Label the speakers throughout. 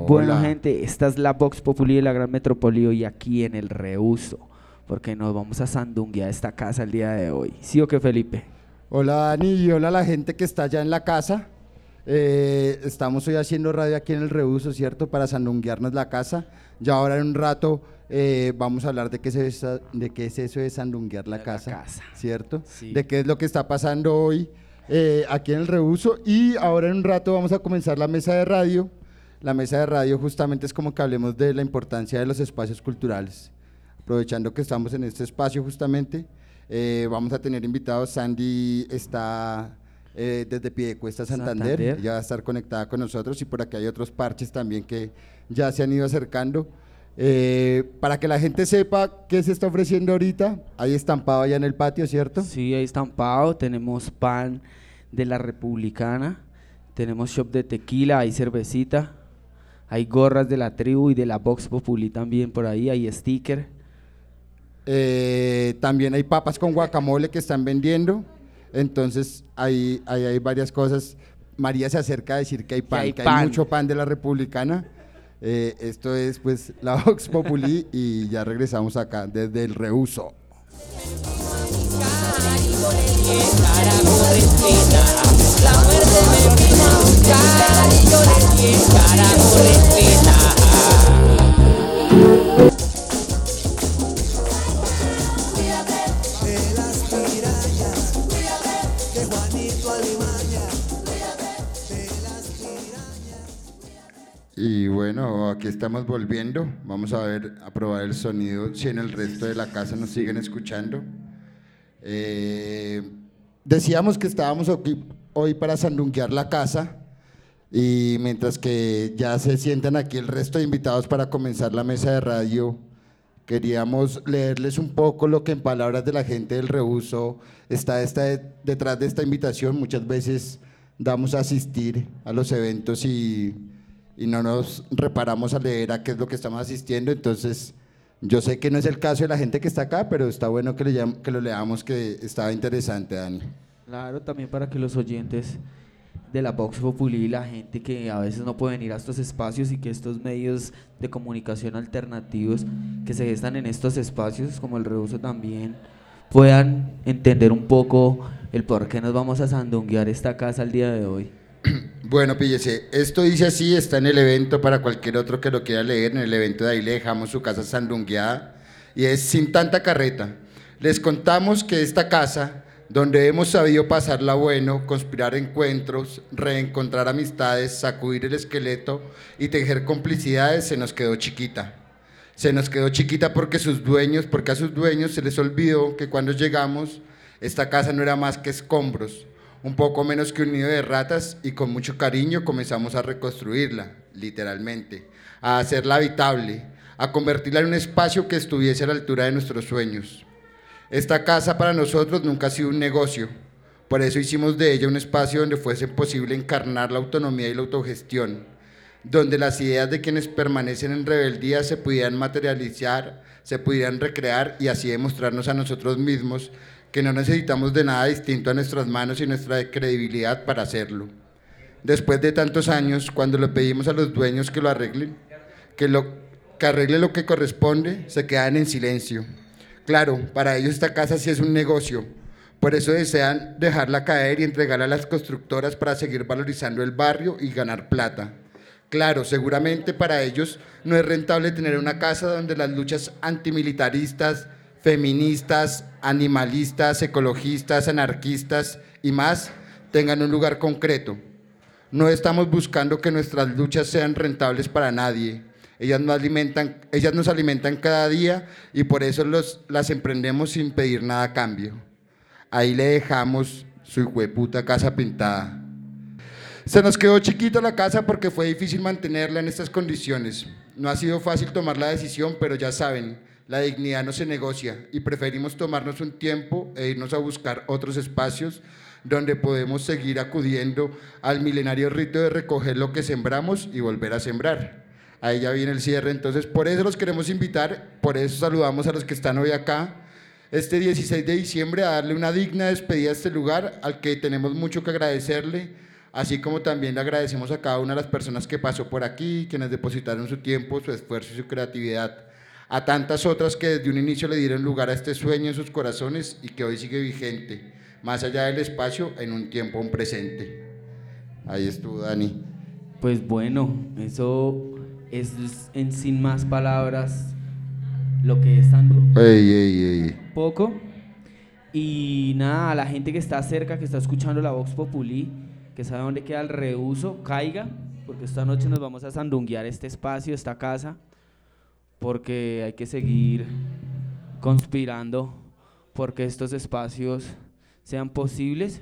Speaker 1: Bueno,
Speaker 2: Hola.
Speaker 1: gente, esta es la Vox Populi de la Gran Metrópoli y aquí en el Reuso, porque nos vamos a sandunguear esta casa el día de hoy. ¿Sí o qué, Felipe?
Speaker 2: Hola Dani y hola a la gente que está allá en la casa. Estamos hoy haciendo radio aquí en el Reuso, ¿cierto? Para sandunguearnos la casa. Ya ahora en un rato vamos a hablar de de qué es eso de sandunguear la casa, ¿cierto?
Speaker 1: Sí.
Speaker 2: De qué es lo que está pasando hoy aquí en el Reuso. Y ahora en un rato vamos a comenzar la mesa de radio. La mesa de radio justamente es como que hablemos de la importancia de los espacios culturales. Aprovechando que estamos en este espacio justamente, vamos a tener invitados. Sandy está desde Piedecuesta, Santander. Ella va a estar conectada con nosotros y por aquí hay otros parches también que ya se han ido acercando. Para que la gente sepa qué se está ofreciendo ahorita, hay estampado allá en el patio, ¿cierto?
Speaker 1: Sí, hay estampado, tenemos pan de la Republicana, tenemos shop de tequila, hay cervecita, hay gorras de la tribu y de la Vox Populi también por ahí, hay sticker.
Speaker 2: También hay papas con guacamole que están vendiendo. Entonces ahí hay varias cosas. María se acerca a decir que hay pan, que hay mucho pan de la Republicana. Esto es pues la Vox Populi y ya regresamos acá desde el Reuso.
Speaker 3: La muerte me vino a buscar y yo le di el carajo respeta.
Speaker 2: Y bueno, aquí estamos volviendo. Vamos a ver, a probar el sonido, si en el resto de la casa nos siguen escuchando. Decíamos que estábamos aquí hoy para sandunguear la casa y mientras que ya se sientan aquí el resto de invitados para comenzar la mesa de radio, queríamos leerles un poco lo que en palabras de la gente del Reuso está detrás de esta invitación. Muchas veces damos a asistir a los eventos y no nos reparamos a leer a qué es lo que estamos asistiendo. Entonces yo sé que no es el caso de la gente que está acá, pero está bueno que lo leamos, que estaba interesante, Dani.
Speaker 1: Claro, también para que los oyentes de la Vox Populi y la gente que a veces no puede venir a estos espacios y que estos medios de comunicación alternativos que se gestan en estos espacios como el Reuso también puedan entender un poco el por qué nos vamos a sandunguear esta casa el día de hoy.
Speaker 2: Bueno, píllese, esto dice así, está en el evento para cualquier otro que lo quiera leer. En el evento de ahí le dejamos su casa sandungueada y es sin tanta carreta. Les contamos que esta casa, donde hemos sabido pasarla bueno, conspirar encuentros, reencontrar amistades, sacudir el esqueleto y tejer complicidades, se nos quedó chiquita. Se nos quedó chiquita porque a sus dueños se les olvidó que cuando llegamos, esta casa no era más que escombros, un poco menos que un nido de ratas, y con mucho cariño comenzamos a reconstruirla, literalmente, a hacerla habitable, a convertirla en un espacio que estuviese a la altura de nuestros sueños. Esta casa para nosotros nunca ha sido un negocio, por eso hicimos de ella un espacio donde fuese posible encarnar la autonomía y la autogestión, donde las ideas de quienes permanecen en rebeldía se pudieran materializar, se pudieran recrear y así demostrarnos a nosotros mismos que no necesitamos de nada distinto a nuestras manos y nuestra credibilidad para hacerlo. Después de tantos años, cuando le pedimos a los dueños que lo arreglen, que arregle lo que corresponde, se quedan en silencio. Claro, para ellos esta casa sí es un negocio, por eso desean dejarla caer y entregarla a las constructoras para seguir valorizando el barrio y ganar plata. Claro, seguramente para ellos no es rentable tener una casa donde las luchas antimilitaristas, feministas, animalistas, ecologistas, anarquistas y más tengan un lugar concreto. No estamos buscando que nuestras luchas sean rentables para nadie. Ellas nos alimentan cada día y por eso las emprendemos sin pedir nada a cambio. Ahí le dejamos su hijueputa casa pintada. Se nos quedó chiquita la casa porque fue difícil mantenerla en estas condiciones. No ha sido fácil tomar la decisión, pero ya saben, la dignidad no se negocia y preferimos tomarnos un tiempo e irnos a buscar otros espacios donde podemos seguir acudiendo al milenario rito de recoger lo que sembramos y volver a sembrar. Ahí ya viene el cierre, entonces por eso los queremos invitar, por eso saludamos a los que están hoy acá, este 16 de diciembre, a darle una digna despedida a este lugar al que tenemos mucho que agradecerle, así como también le agradecemos a cada una de las personas que pasó por aquí, quienes depositaron su tiempo, su esfuerzo y su creatividad, a tantas otras que desde un inicio le dieron lugar a este sueño en sus corazones y que hoy sigue vigente, más allá del espacio, en un tiempo, un presente. Ahí estuvo, Dani.
Speaker 1: Pues bueno, eso es en sin más palabras lo que es
Speaker 2: Ey.
Speaker 1: poco. Y nada, a la gente que está cerca, que está escuchando la Vox Populi, que sabe dónde queda el reuso, caiga, porque esta noche nos vamos a sandunguear este espacio, esta casa, porque hay que seguir conspirando porque estos espacios sean posibles.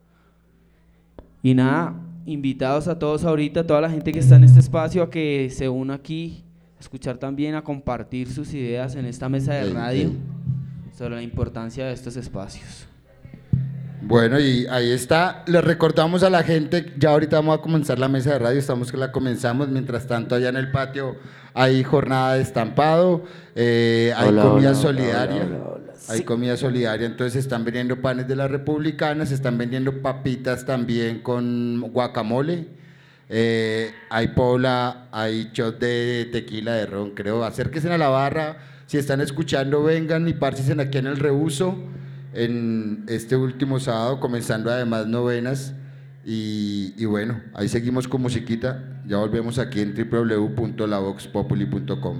Speaker 1: Y nada, invitados a todos ahorita, toda la gente que está en este espacio, a que se una aquí, a escuchar también, a compartir sus ideas en esta mesa de radio sobre la importancia de estos espacios.
Speaker 2: Bueno, y ahí está, les recordamos a la gente, ya ahorita vamos a comenzar la mesa de radio, estamos que la comenzamos, mientras tanto allá en el patio hay jornada de estampado, hay comida solidaria, hay comida solidaria, entonces están vendiendo panes de la Republicana, se están vendiendo papitas también con guacamole, hay pola, hay shot de tequila, de ron, creo, acérquense a la barra, si están escuchando vengan y párchense aquí en el Reuso, en este último sábado, comenzando además novenas, y bueno, ahí seguimos con musiquita, ya volvemos aquí en www.lavoxpopuli.com.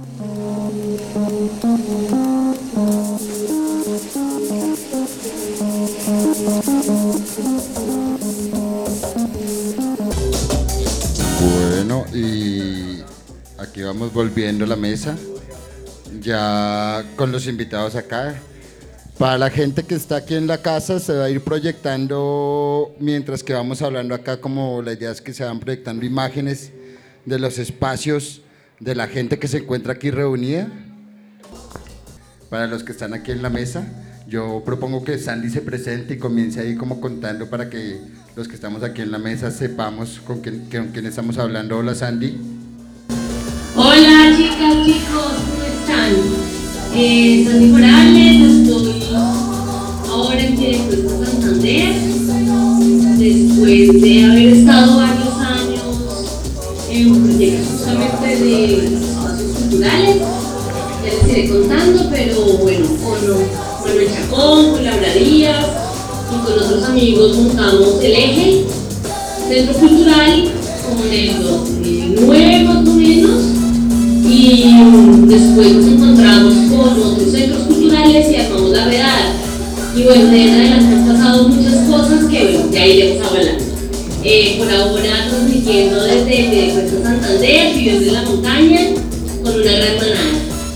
Speaker 2: Bueno, y aquí vamos volviendo a la mesa, ya con los invitados acá. Para la gente que está aquí en la casa se va a ir proyectando, mientras que vamos hablando acá, como la idea es que se van proyectando imágenes de los espacios de la gente que se encuentra aquí reunida. Para los que están aquí en la mesa, yo propongo que Sandy se presente y comience ahí como contando para que los que estamos aquí en la mesa sepamos con quién estamos hablando. Hola, Sandy.
Speaker 4: Hola chicas, chicos, ¿cómo están? Sandy Morales, estoy ahora en Directo Santander, después de haber estado varios años en un proyecto justamente de espacios culturales, ya les iré contando, pero bueno, con Manuel Chacón, con Laura Díaz y con otros amigos montamos el Eje, Centro Cultural, como en el 2009 más o menos, y después nos encontramos con otros centros culturales y armamos la redada. Y bueno, de en adelante han pasado muchas cosas que bueno, ya iremos hablando. Por ahora transmitiendo desde Puerto Santander, viviendo en la montaña, con una gran manada.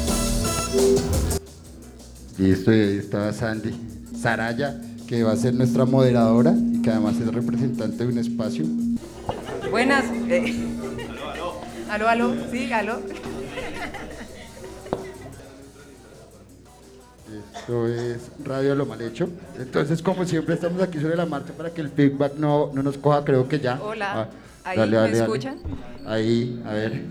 Speaker 2: Listo, y ahí estaba Sandy Saraya, que va a ser nuestra moderadora y que además es representante de un espacio.
Speaker 5: Buenas. Aló, sí, aló.
Speaker 2: Esto es Radio Lo Mal Hecho. Entonces, como siempre, estamos aquí sobre la marcha para que el feedback no nos coja, creo que ya.
Speaker 5: Hola, ahí
Speaker 2: dale,
Speaker 5: ¿me escuchan?
Speaker 2: Ahí, a ver.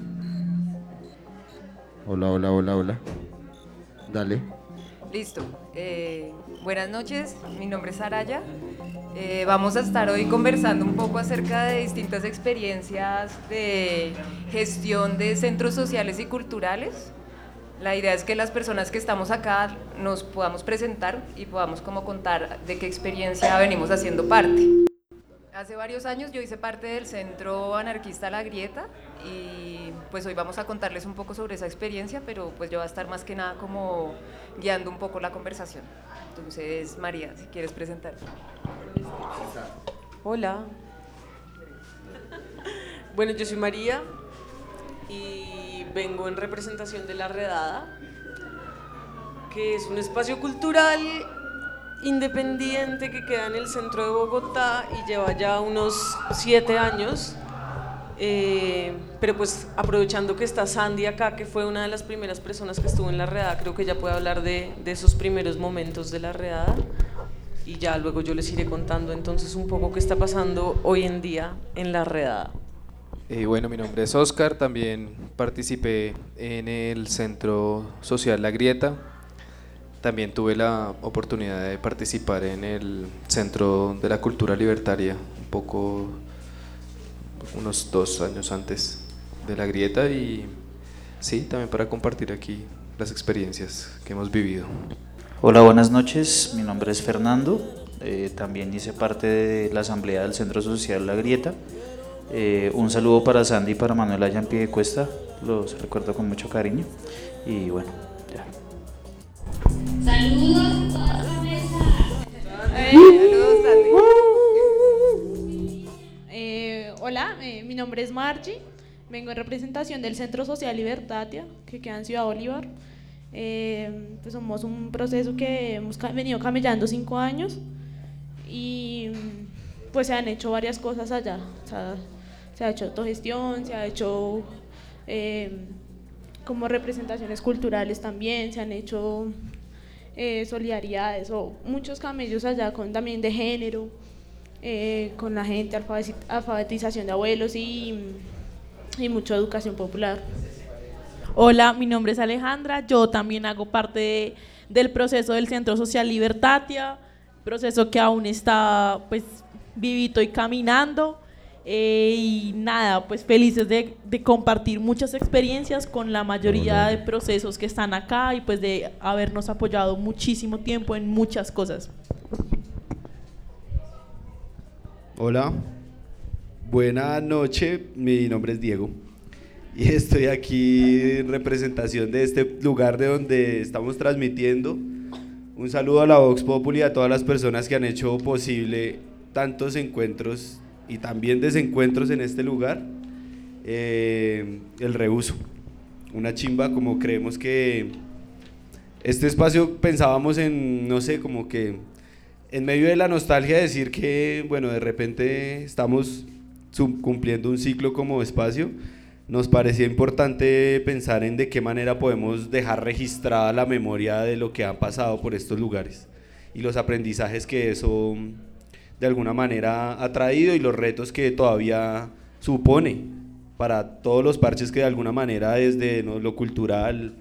Speaker 2: Hola. Dale.
Speaker 5: Listo. Buenas noches, mi nombre es Saraya. Vamos a estar hoy conversando un poco acerca de distintas experiencias de gestión de centros sociales y culturales. La idea es que las personas que estamos acá nos podamos presentar y podamos como contar de qué experiencia venimos haciendo parte. Hace varios años yo hice parte del Centro Anarquista La Grieta y pues hoy vamos a contarles un poco sobre esa experiencia, pero pues yo voy a estar más que nada como guiando un poco la conversación. Entonces, María, si quieres presentarte.
Speaker 6: Hola. Bueno, yo soy María y vengo en representación de La Redada, que es un espacio cultural independiente que queda en el centro de Bogotá y lleva ya unos 7 años, pero pues aprovechando que está Sandy acá, que fue una de las primeras personas que estuvo en La Redada, creo que ella puede hablar de esos primeros momentos de La Redada y ya luego yo les iré contando entonces un poco qué está pasando hoy en día en La Redada.
Speaker 7: Bueno, mi nombre es Oscar, también participé en el Centro Social La Grieta, también tuve la oportunidad de participar en el Centro de la Cultura Libertaria, un poco unos 2 años antes de la grieta y sí, también para compartir aquí las experiencias que hemos vivido.
Speaker 8: Hola, buenas noches, mi nombre es Fernando, también hice parte de la asamblea del Centro Social La Grieta. Un saludo para Sandy y para Manuel allá en Piedecuesta, los recuerdo con mucho cariño y bueno, ya.
Speaker 4: Saludos a toda la mesa.
Speaker 5: Saludos, Sandy.
Speaker 9: Hola, mi nombre es Margie, vengo en representación del Centro Social Libertatia, que queda en Ciudad Bolívar. Pues somos un proceso que hemos venido camellando 5 años y pues se han hecho varias cosas allá. O sea, se ha hecho autogestión, se ha hecho como representaciones culturales también, se han hecho solidaridades o muchos camellos allá con también de género, con la gente, alfabetización de abuelos y mucha educación popular.
Speaker 10: Hola, mi nombre es Alejandra, yo también hago parte del proceso del Centro Social Libertatia, proceso que aún está pues vivito y caminando, y nada, pues felices de compartir muchas experiencias con la mayoría de procesos que están acá y pues de habernos apoyado muchísimo tiempo en muchas cosas.
Speaker 11: Hola, buena noche, mi nombre es Diego y estoy aquí en representación de este lugar de donde estamos transmitiendo. Un saludo a la Vox Populi y a todas las personas que han hecho posible tantos encuentros y también desencuentros en este lugar. El reuso, una chimba, como creemos que este espacio pensábamos en, no sé, como que en medio de la nostalgia decir que, bueno, de repente estamos cumpliendo un ciclo como espacio, nos parecía importante pensar en de qué manera podemos dejar registrada la memoria de lo que han pasado por estos lugares y los aprendizajes que eso de alguna manera ha traído y los retos que todavía supone para todos los parches que de alguna manera desde lo cultural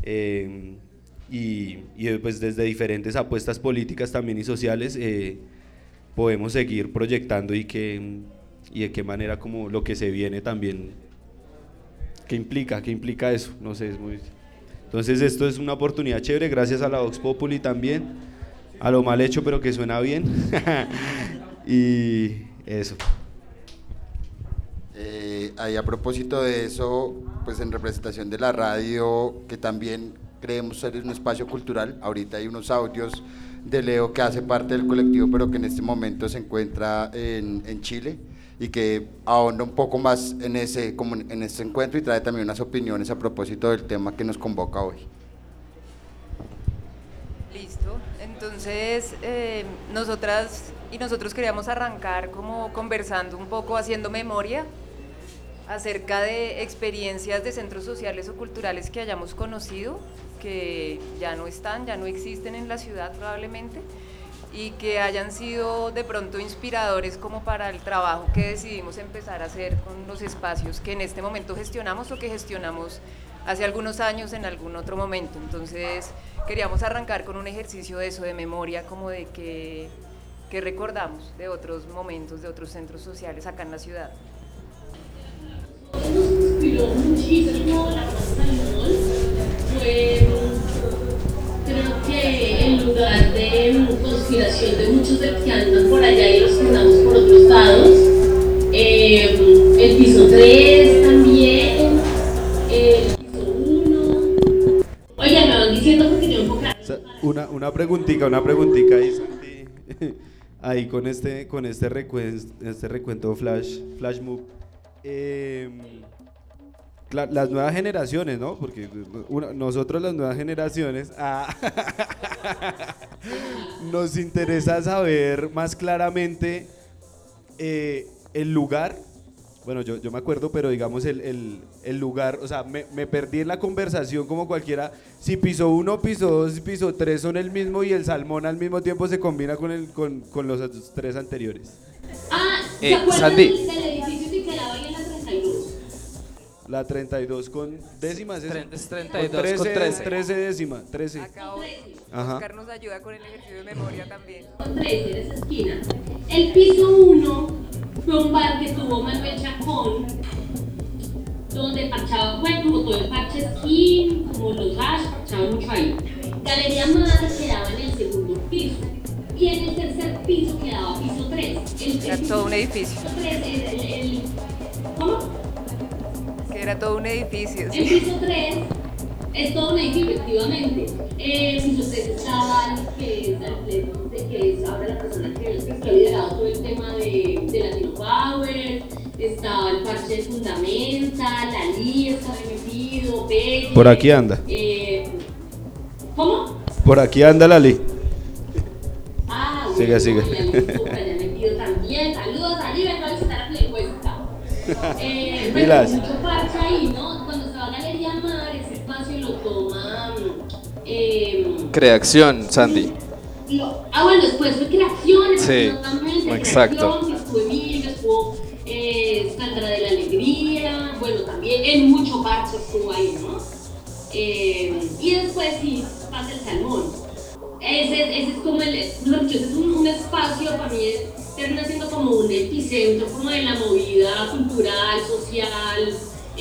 Speaker 11: y pues desde diferentes apuestas políticas también y sociales podemos seguir proyectando y de qué manera como lo que se viene también, ¿qué implica eso? No sé, es muy... Entonces esto es una oportunidad chévere, gracias a la Vox Populi también, a lo mal hecho pero que suena bien y eso.
Speaker 2: Ahí a propósito de eso, pues en representación de la radio, que también creemos ser un espacio cultural, ahorita hay unos audios de Leo que hace parte del colectivo pero que en este momento se encuentra en Chile y que ahonda un poco más en ese encuentro y trae también unas opiniones a propósito del tema que nos convoca hoy.
Speaker 5: Listo, entonces nosotras y nosotros queríamos arrancar como conversando un poco, haciendo memoria acerca de experiencias de centros sociales o culturales que hayamos conocido, que ya no están, ya no existen en la ciudad probablemente, y que hayan sido de pronto inspiradores como para el trabajo que decidimos empezar a hacer con los espacios que en este momento gestionamos o que gestionamos hace algunos años en algún otro momento. Entonces queríamos arrancar con un ejercicio de eso, de memoria, como de que recordamos de otros momentos, de otros centros sociales acá en la ciudad.
Speaker 4: Nos inspiró muchísimo la Plaza del Mall. Creo que en lugar de conspiración de muchos de los que andan por allá y los que andamos por otros lados, el piso 3 también, el piso 1. Oigan, me van diciendo porque yo enfocar.
Speaker 11: Una preguntita ahí, Santi, ahí con este recuento flash move. Las nuevas generaciones, ¿no? Porque nosotros las nuevas generaciones nos interesa saber más claramente el lugar. Bueno, yo me acuerdo, pero digamos el lugar, o sea, me perdí en la conversación como cualquiera. Si piso 1, piso 2 y piso 3 son el mismo y el salmón al mismo tiempo se combina con los 3 anteriores.
Speaker 4: ¿Se acuerdan
Speaker 7: Sandy.
Speaker 4: del edificio que quedaba ahí en la 32?
Speaker 11: La 32 con décimas.
Speaker 7: Es 32 con 13.
Speaker 11: 13 décima, 13.
Speaker 5: Acá
Speaker 11: Ajá.
Speaker 5: Oscar nos ayuda con el ejercicio de memoria también.
Speaker 4: Con 13 en esa esquina. El piso 1 fue un bar que tuvo Manuel Chacón, donde parchaba, fue como todo el parche skin, como los hash, parchaba mucho ahí. Galería Mar quedaba en el segundo piso. Y en el tercer piso quedaba piso 3.
Speaker 5: Era todo un edificio.
Speaker 4: ¿Cómo?
Speaker 5: Que era todo un edificio.
Speaker 4: El piso 3 es todo un edificio, efectivamente. Piso 3 estaba que es ahora la persona que ha liderado todo el tema de Latino Power. Estaba el parche de Fundamenta, la LI estaba metido, Belli.
Speaker 11: Por aquí anda.
Speaker 4: ¿Cómo?
Speaker 11: Por aquí anda Lali.
Speaker 4: Ah,
Speaker 11: sigue, sigue.
Speaker 4: Metido también. Saludos, Ali, vengo a visitar a Playcuesta.
Speaker 11: Pilas.
Speaker 4: Mucho parche ahí, ¿no? Cuando se va a Galería Mar, ese espacio lo toma.
Speaker 7: Creación, Sandy.
Speaker 4: Bueno, después fue Creación,
Speaker 7: Sí, exacto.
Speaker 4: Creación, que estuvo Emilio, estuvo Sandra de la Alegría, bueno, también en mucho parche estuvo ahí, ¿no? Y después sí pasa el Salmón. Ese es como un espacio para mí, termina siendo como un epicentro como de la movida cultural, social,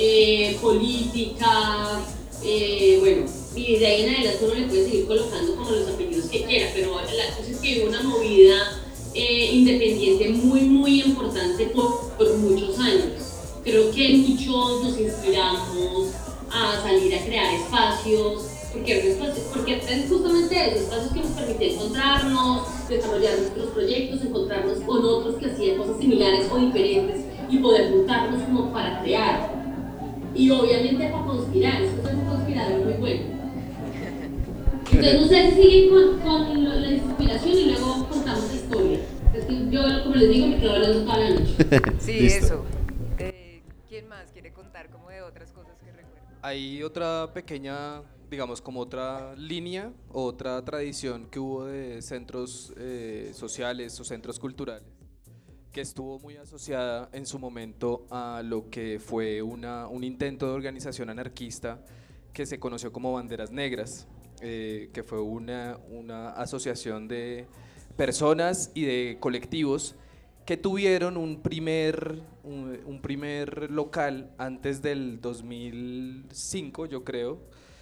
Speaker 4: política, bueno, y de ahí en adelante uno le puede seguir colocando como los apellidos que quiera, pero la cosa es que hubo una movida independiente muy importante por muchos años. Creo que muchos nos inspiramos a salir a crear espacios, porque es justamente eso, espacios que nos permiten encontrarnos, desarrollar nuestros proyectos, encontrarnos con otros que hacían cosas similares o diferentes y poder juntarnos como para crear. Y obviamente para conspirar, es que soy un conspirador muy bueno. Entonces no sé si siguen con la inspiración y luego contamos la historia. Es que yo, como les digo, me quedo hablando toda la noche.
Speaker 5: Sí,
Speaker 11: Listo.
Speaker 5: eso. ¿Quién más quiere contar como de otras cosas que recuerda?
Speaker 7: Hay otra pequeña, digamos, como otra línea, otra tradición que hubo de centros sociales o centros culturales, que estuvo muy asociada en su momento a lo que fue un intento de organización anarquista que se conoció como Banderas Negras, que fue una asociación de personas y de colectivos que tuvieron un primer local antes del 2005, yo creo,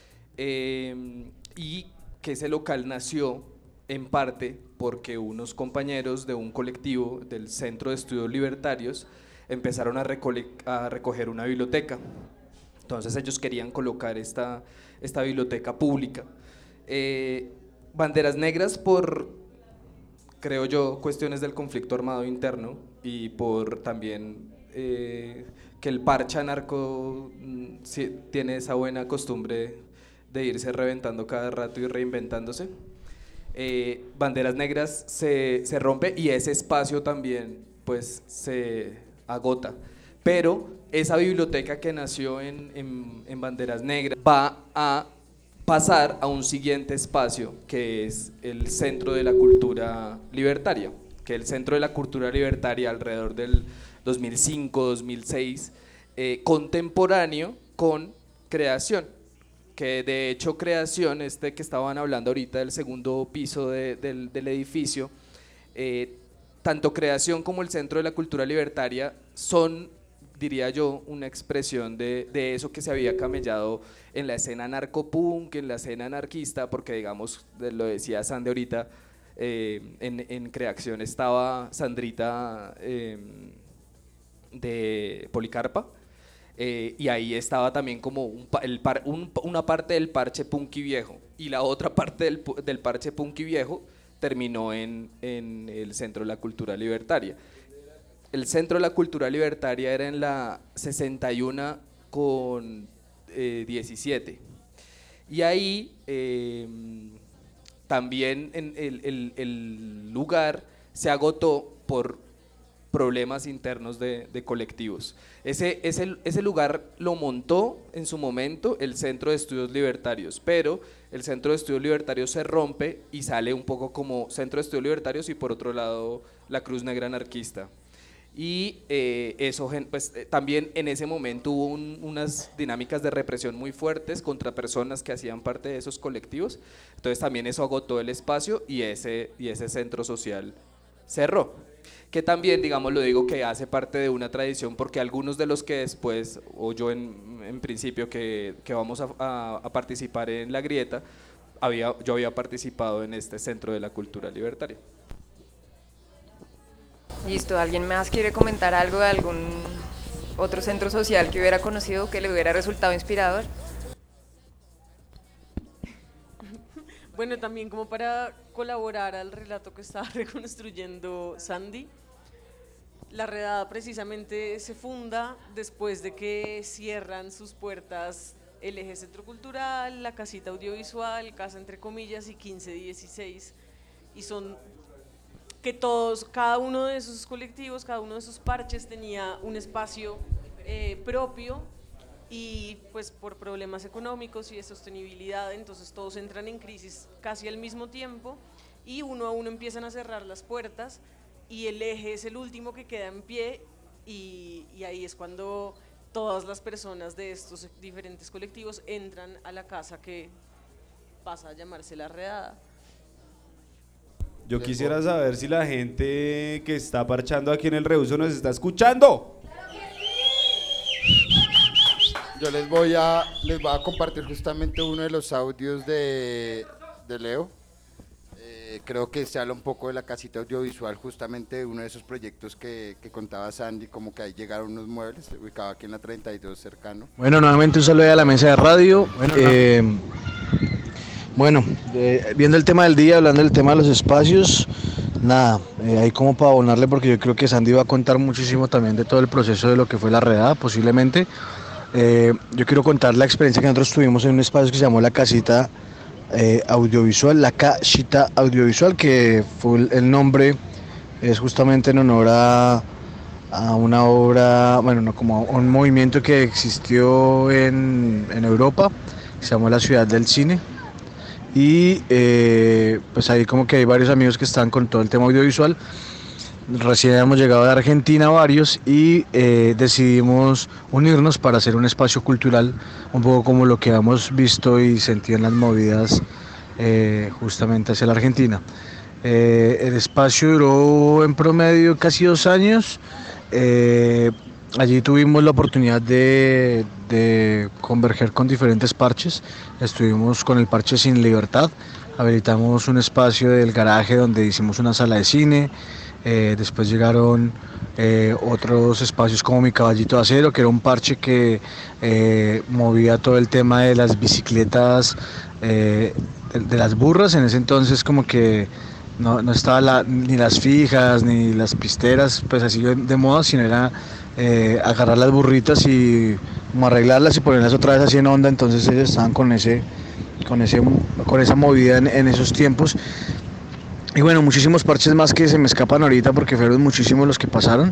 Speaker 7: y que ese local nació en parte porque unos compañeros de un colectivo del Centro de Estudios Libertarios empezaron a recoger una biblioteca. Entonces ellos querían colocar esta biblioteca pública. Banderas Negras por, creo yo, cuestiones del conflicto armado interno y por también que el parche anarco tiene esa buena costumbre de irse reventando cada rato y reinventándose. Banderas Negras se rompe y ese espacio también pues se agota, pero esa biblioteca que nació en Banderas Negras va a pasar a un siguiente espacio que es el Centro de la Cultura Libertaria, que el Centro de la Cultura Libertaria alrededor del 2005-2006, contemporáneo con Creación, que de hecho Creación, que estaban hablando ahorita del segundo piso del edificio, tanto Creación como el Centro de la Cultura Libertaria son, diría yo, una expresión de eso que se había camellado en la escena narcopunk, en la escena anarquista, porque digamos, lo decía Sandy ahorita, en Creación estaba Sandrita de Policarpa, y ahí estaba también como una parte del parche punky viejo, y la otra parte del parche punky viejo terminó en el Centro de la Cultura Libertaria. El Centro de la Cultura Libertaria era en la 61 con 17, y ahí también el lugar se agotó por problemas internos de colectivos. Ese lugar lo montó en su momento el Centro de Estudios Libertarios, pero el Centro de Estudios Libertarios se rompe y sale un poco como Centro de Estudios Libertarios y por otro lado la Cruz Negra Anarquista. y eso pues, también en ese momento hubo unas dinámicas de represión muy fuertes contra personas que hacían parte de esos colectivos, entonces también eso agotó el espacio y ese centro social cerró, que también, digamos, lo digo que hace parte de una tradición, porque algunos de los que después, o yo en principio que vamos a participar en La Grieta, yo había participado en este Centro de la Cultura Libertaria.
Speaker 5: Listo, ¿alguien más quiere comentar algo de algún otro centro social que hubiera conocido que le hubiera resultado inspirador?
Speaker 6: Bueno, también como para colaborar al relato que estaba reconstruyendo Sandy, la redada precisamente se funda después de que cierran sus puertas el eje centro cultural, la casita audiovisual, casa entre comillas y 1516, y son que todos, cada uno de esos colectivos, cada uno de esos parches tenía un espacio propio, y pues por problemas económicos y de sostenibilidad, entonces todos entran en crisis casi al mismo tiempo y uno a uno empiezan a cerrar las puertas y el eje es el último que queda en pie, y ahí es cuando todas las personas de estos diferentes colectivos entran a la casa que pasa a llamarse La Redada.
Speaker 11: Yo quisiera saber si la gente que está parchando aquí en el Reuso nos está escuchando.
Speaker 2: Yo les voy a compartir justamente uno de los audios de Leo. Creo que se habla un poco de la casita audiovisual, justamente de uno de esos proyectos que contaba Sandy, como que ahí llegaron unos muebles, ubicado aquí en la 32 cercano.
Speaker 12: Bueno, nuevamente un saludo a la mesa de radio. Viendo el tema del día, hablando del tema de los espacios, nada, ahí como para abonarle, porque yo creo que Sandy va a contar muchísimo también de todo el proceso de lo que fue la redada, posiblemente. Yo quiero contar la experiencia que nosotros tuvimos en un espacio que se llamó la casita audiovisual, la casita audiovisual, que fue el nombre, es justamente en honor a una obra, bueno, no, como a un movimiento que existió en Europa, que se llamó la Ciudad del Cine, y pues ahí como que hay varios amigos que están con todo el tema audiovisual. Recién hemos llegado de Argentina varios y decidimos unirnos para hacer un espacio cultural, un poco como lo que hemos visto y sentido en las movidas justamente hacia la Argentina. El espacio duró en promedio casi 2 años. Allí tuvimos la oportunidad de converger con diferentes parches. Estuvimos con el parche Sin Libertad, habilitamos un espacio del garaje donde hicimos una sala de cine. Después llegaron otros espacios como Mi Caballito de Acero, que era un parche que movía todo el tema de las bicicletas, de las burras. En ese entonces como que no estaba ni las fijas ni las pisteras pues así de moda, sino era agarrar las burritas y como arreglarlas y ponerlas otra vez así en onda. Entonces ellos estaban con esa movida en esos tiempos. Y bueno, muchísimos parches más que se me escapan ahorita porque fueron muchísimos los que pasaron.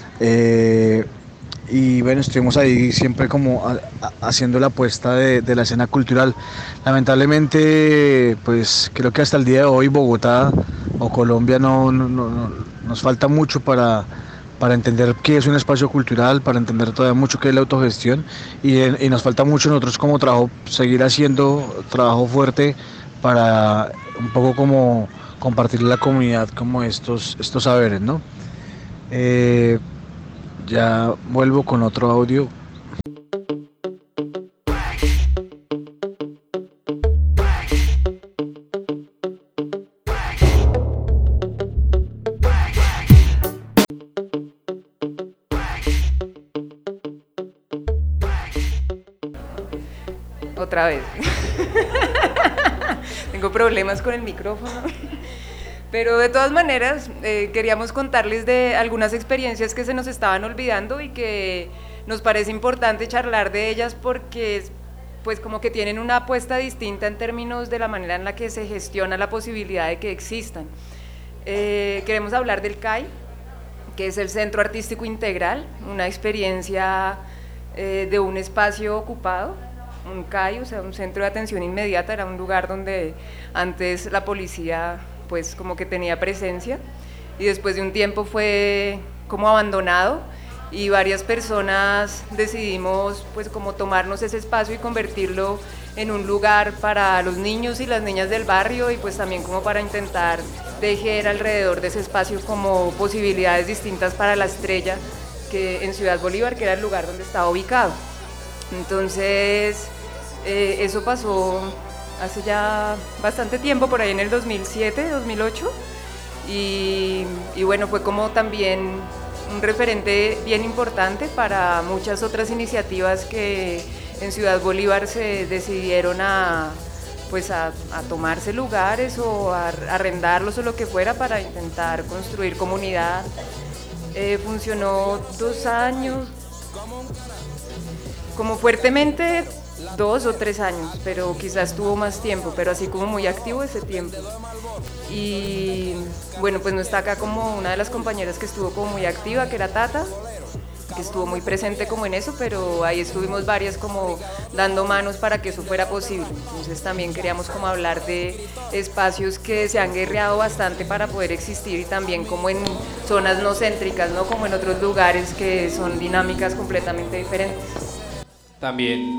Speaker 12: Y bueno, estuvimos ahí siempre como haciendo la apuesta de la escena cultural. Lamentablemente, pues creo que hasta el día de hoy Bogotá o Colombia no nos falta mucho para entender qué es un espacio cultural, para entender todavía mucho qué es la autogestión, y nos falta mucho nosotros como trabajo, seguir haciendo trabajo fuerte para un poco como compartir a la comunidad como estos saberes, ¿no? Ya vuelvo con otro audio.
Speaker 5: Otra vez. Tengo problemas con el micrófono. Pero de todas maneras, queríamos contarles de algunas experiencias que se nos estaban olvidando y que nos parece importante charlar de ellas porque pues como que tienen una apuesta distinta en términos de la manera en la que se gestiona la posibilidad de que existan. Queremos hablar del CAI, que es el Centro Artístico Integral, una experiencia de un espacio ocupado, un CAI, o sea, un centro de atención inmediata, era un lugar donde antes la policía pues como que tenía presencia, y después de un tiempo fue como abandonado y varias personas decidimos pues como tomarnos ese espacio y convertirlo en un lugar para los niños y las niñas del barrio y pues también como para intentar tejer alrededor de ese espacio como posibilidades distintas para la estrella que en Ciudad Bolívar, que era el lugar donde estaba ubicado. Entonces eso pasó hace ya bastante tiempo, por ahí en el 2007, 2008 y bueno, fue como también un referente bien importante para muchas otras iniciativas que en Ciudad Bolívar se decidieron a tomarse lugares o a arrendarlos o lo que fuera para intentar construir comunidad. Funcionó 2 años, como fuertemente 2 o 3 años, pero quizás tuvo más tiempo, pero así como muy activo ese tiempo. Y bueno, pues no está acá como una de las compañeras que estuvo como muy activa, que era Tata, que estuvo muy presente como en eso, pero ahí estuvimos varias como dando manos para que eso fuera posible. Entonces también queríamos como hablar de espacios que se han guerreado bastante para poder existir y también como en zonas no céntricas, ¿no? Como en otros lugares que son dinámicas completamente diferentes.
Speaker 7: También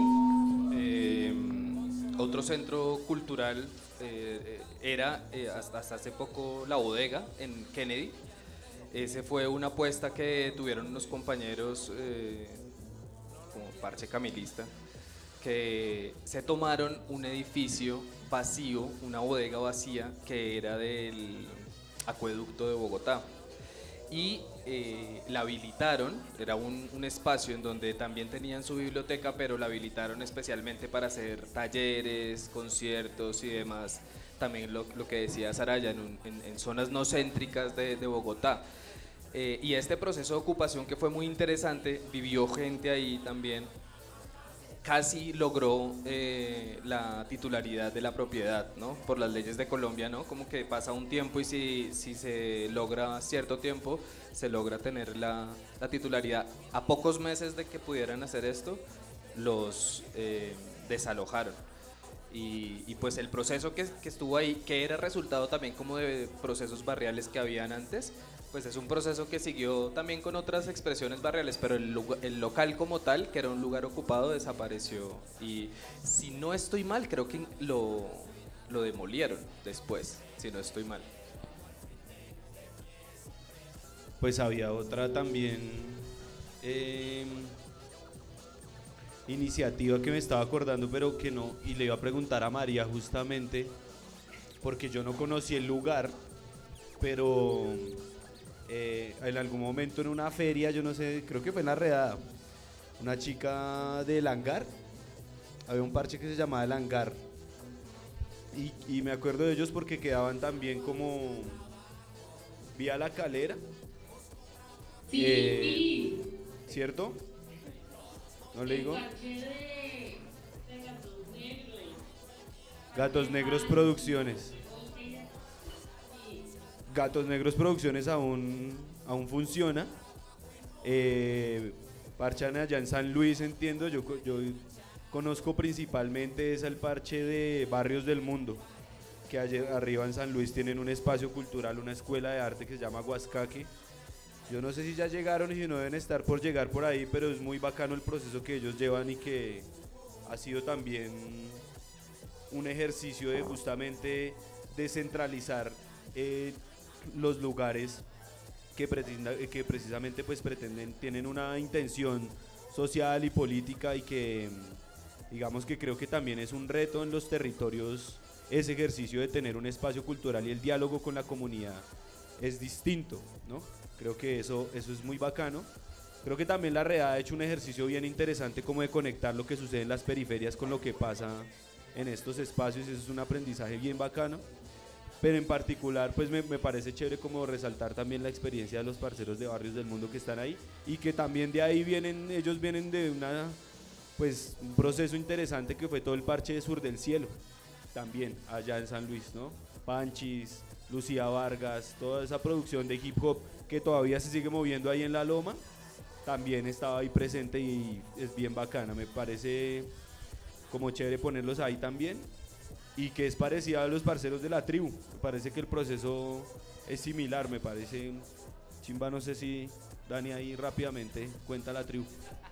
Speaker 7: otro centro cultural era hasta hace poco La Bodega en Kennedy. Ese fue una apuesta que tuvieron unos compañeros como Parche Camilista, que se tomaron un edificio vacío, una bodega vacía que era del acueducto de Bogotá y la habilitaron, era un espacio en donde también tenían su biblioteca, pero la habilitaron especialmente para hacer talleres, conciertos y demás, también lo que decía Saraya, en zonas no céntricas de Bogotá. Y este proceso de ocupación que fue muy interesante, vivió gente ahí también, casi logró la titularidad de la propiedad, ¿no? Por las leyes de Colombia, ¿no? Como que pasa un tiempo y si se logra cierto tiempo, se logra tener la titularidad. A pocos meses de que pudieran hacer esto, los desalojaron. Y pues el proceso que estuvo ahí, que era resultado también como de procesos barriales que habían antes, pues es un proceso que siguió también con otras expresiones barriales, pero el local como tal, que era un lugar ocupado, desapareció. Y si no estoy mal, creo que lo demolieron después, si no estoy mal.
Speaker 11: Pues había otra también iniciativa que me estaba acordando, pero que no, y le iba a preguntar a María justamente, porque yo no conocí el lugar, pero en algún momento en una feria, yo no sé, creo que fue en La Redada, una chica del Hangar, había un parche que se llamaba El Hangar, y me acuerdo de ellos porque quedaban también como vía La Calera, ¿cierto? ¿No le digo? Gatos Negros Producciones. Gatos Negros Producciones aún funciona. Parchan allá en San Luis, entiendo. Yo conozco principalmente es el parche de Barrios del Mundo, que allá arriba en San Luis tienen un espacio cultural, una escuela de arte que se llama Huascaque. Yo no sé si ya llegaron y si no deben estar por llegar por ahí, pero es muy bacano el proceso que ellos llevan y que ha sido también un ejercicio de justamente descentralizar los lugares que precisamente pues tienen una intención social y política y que digamos que creo que también es un reto en los territorios ese ejercicio de tener un espacio cultural y el diálogo con la comunidad es distinto, ¿no? Creo que eso es muy bacano. Creo que también La Redada ha hecho un ejercicio bien interesante como de conectar lo que sucede en las periferias con lo que pasa en estos espacios, eso es un aprendizaje bien bacano. Pero en particular pues me parece chévere como resaltar también la experiencia de los parceros de Barrios del Mundo que están ahí y que también de ahí ellos vienen de un proceso interesante que fue todo el parche de Sur del Cielo, también allá en San Luis, ¿no? Panchis, Lucía Vargas, toda esa producción de hip hop que todavía se sigue moviendo ahí en la loma, también estaba ahí presente y es bien bacana, me parece como chévere ponerlos ahí también y que es parecida a los parceros de La Tribu, me parece que el proceso es similar, me parece chimba, no sé si Dani ahí rápidamente cuenta la tribu.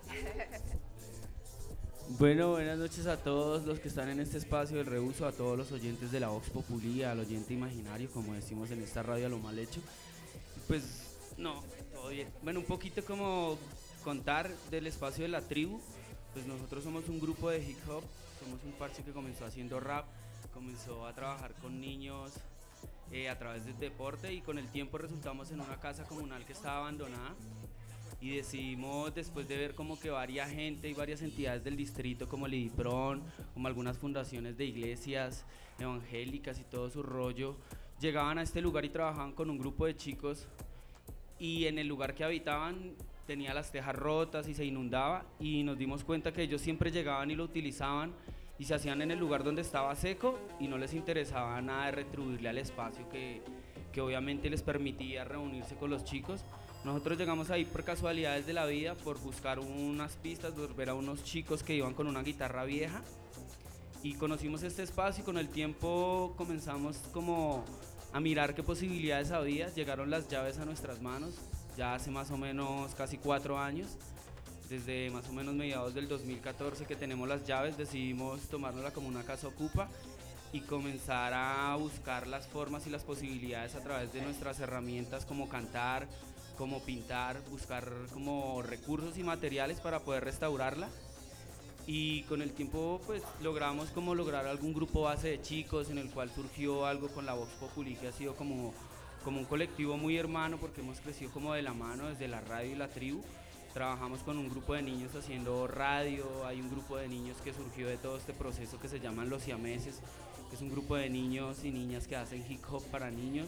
Speaker 13: Bueno, buenas noches a todos los que están en este espacio del reuso, a todos los oyentes de la Vox Populi, al oyente imaginario, como decimos en esta radio a lo mal hecho. Pues no, todo bien. Bueno, un poquito como contar del espacio de la tribu. Pues nosotros somos un grupo de hip hop, somos un parche que comenzó haciendo rap, comenzó a trabajar con niños a través del deporte, y con el tiempo resultamos en una casa comunal que estaba abandonada, y decidimos, después de ver como que varias gente y varias entidades del distrito como el IDIPRON, como algunas fundaciones de iglesias evangélicas y todo su rollo, llegaban a este lugar y trabajaban con un grupo de chicos, y en el lugar que habitaban tenía las tejas rotas y se inundaba, y nos dimos cuenta que ellos siempre llegaban y lo utilizaban y se hacían en el lugar donde estaba seco, y no les interesaba nada de retribuirle al espacio que obviamente les permitía reunirse con los chicos. Nosotros llegamos ahí por casualidades de la vida, por buscar unas pistas, por ver a unos chicos que iban con una guitarra vieja, y conocimos este espacio, y con el tiempo comenzamos como a mirar qué posibilidades había. Llegaron las llaves a nuestras manos ya hace más o menos casi 4 años. Desde más o menos mediados del 2014 que tenemos las llaves, decidimos tomárnosla como una casa ocupa y comenzar a buscar las formas y las posibilidades a través de nuestras herramientas, como cantar, como pintar, buscar como recursos y materiales para poder restaurarla. Y con el tiempo pues logramos como lograr algún grupo base de chicos, en el cual surgió algo con la Vox Populi, que ha sido como un colectivo muy hermano, porque hemos crecido como de la mano desde la radio y la tribu. Trabajamos con un grupo de niños haciendo radio, hay un grupo de niños que surgió de todo este proceso que se llaman Los Siameses, que es un grupo de niños y niñas que hacen hip hop para niños.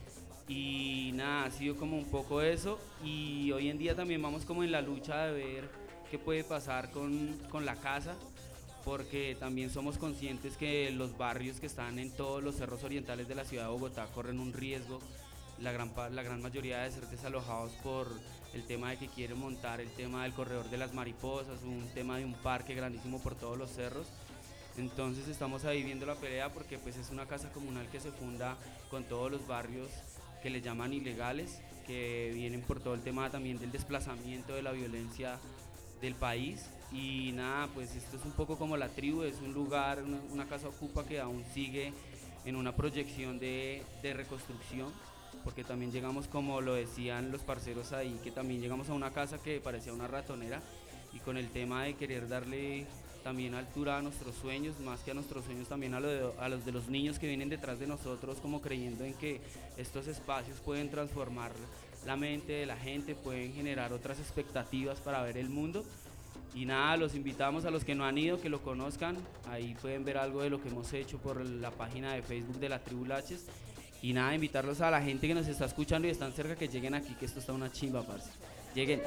Speaker 13: Y nada, ha sido como un poco eso, y hoy en día también vamos como en la lucha de ver qué puede pasar con la casa, porque también somos conscientes que los barrios que están en todos los cerros orientales de la ciudad de Bogotá corren un riesgo, la gran mayoría de ser desalojados por el tema de que quieren montar el tema del corredor de las mariposas, un tema de un parque grandísimo por todos los cerros. Entonces estamos ahí viendo la pelea, porque pues es una casa comunal que se funda con todos los barrios que le llaman ilegales, que vienen por todo el tema también del desplazamiento, de la violencia del país. Y nada, pues esto es un poco como la tribu, es un lugar, una casa ocupa que aún sigue en una proyección de reconstrucción, porque también llegamos, como lo decían los parceros ahí, que también llegamos a una casa que parecía una ratonera, y con el tema de querer darle también altura a nuestros sueños, más que a nuestros sueños también a los de los niños que vienen detrás de nosotros, como creyendo en que estos espacios pueden transformar la mente de la gente, pueden generar otras expectativas para ver el mundo. Y nada, los invitamos a los que no han ido, que lo conozcan, ahí pueden ver algo de lo que hemos hecho por la página de Facebook de la Tribu Laches. Y nada, invitarlos a la gente que nos está escuchando y están cerca, que lleguen aquí, que esto está una chimba, parce. Lleguen.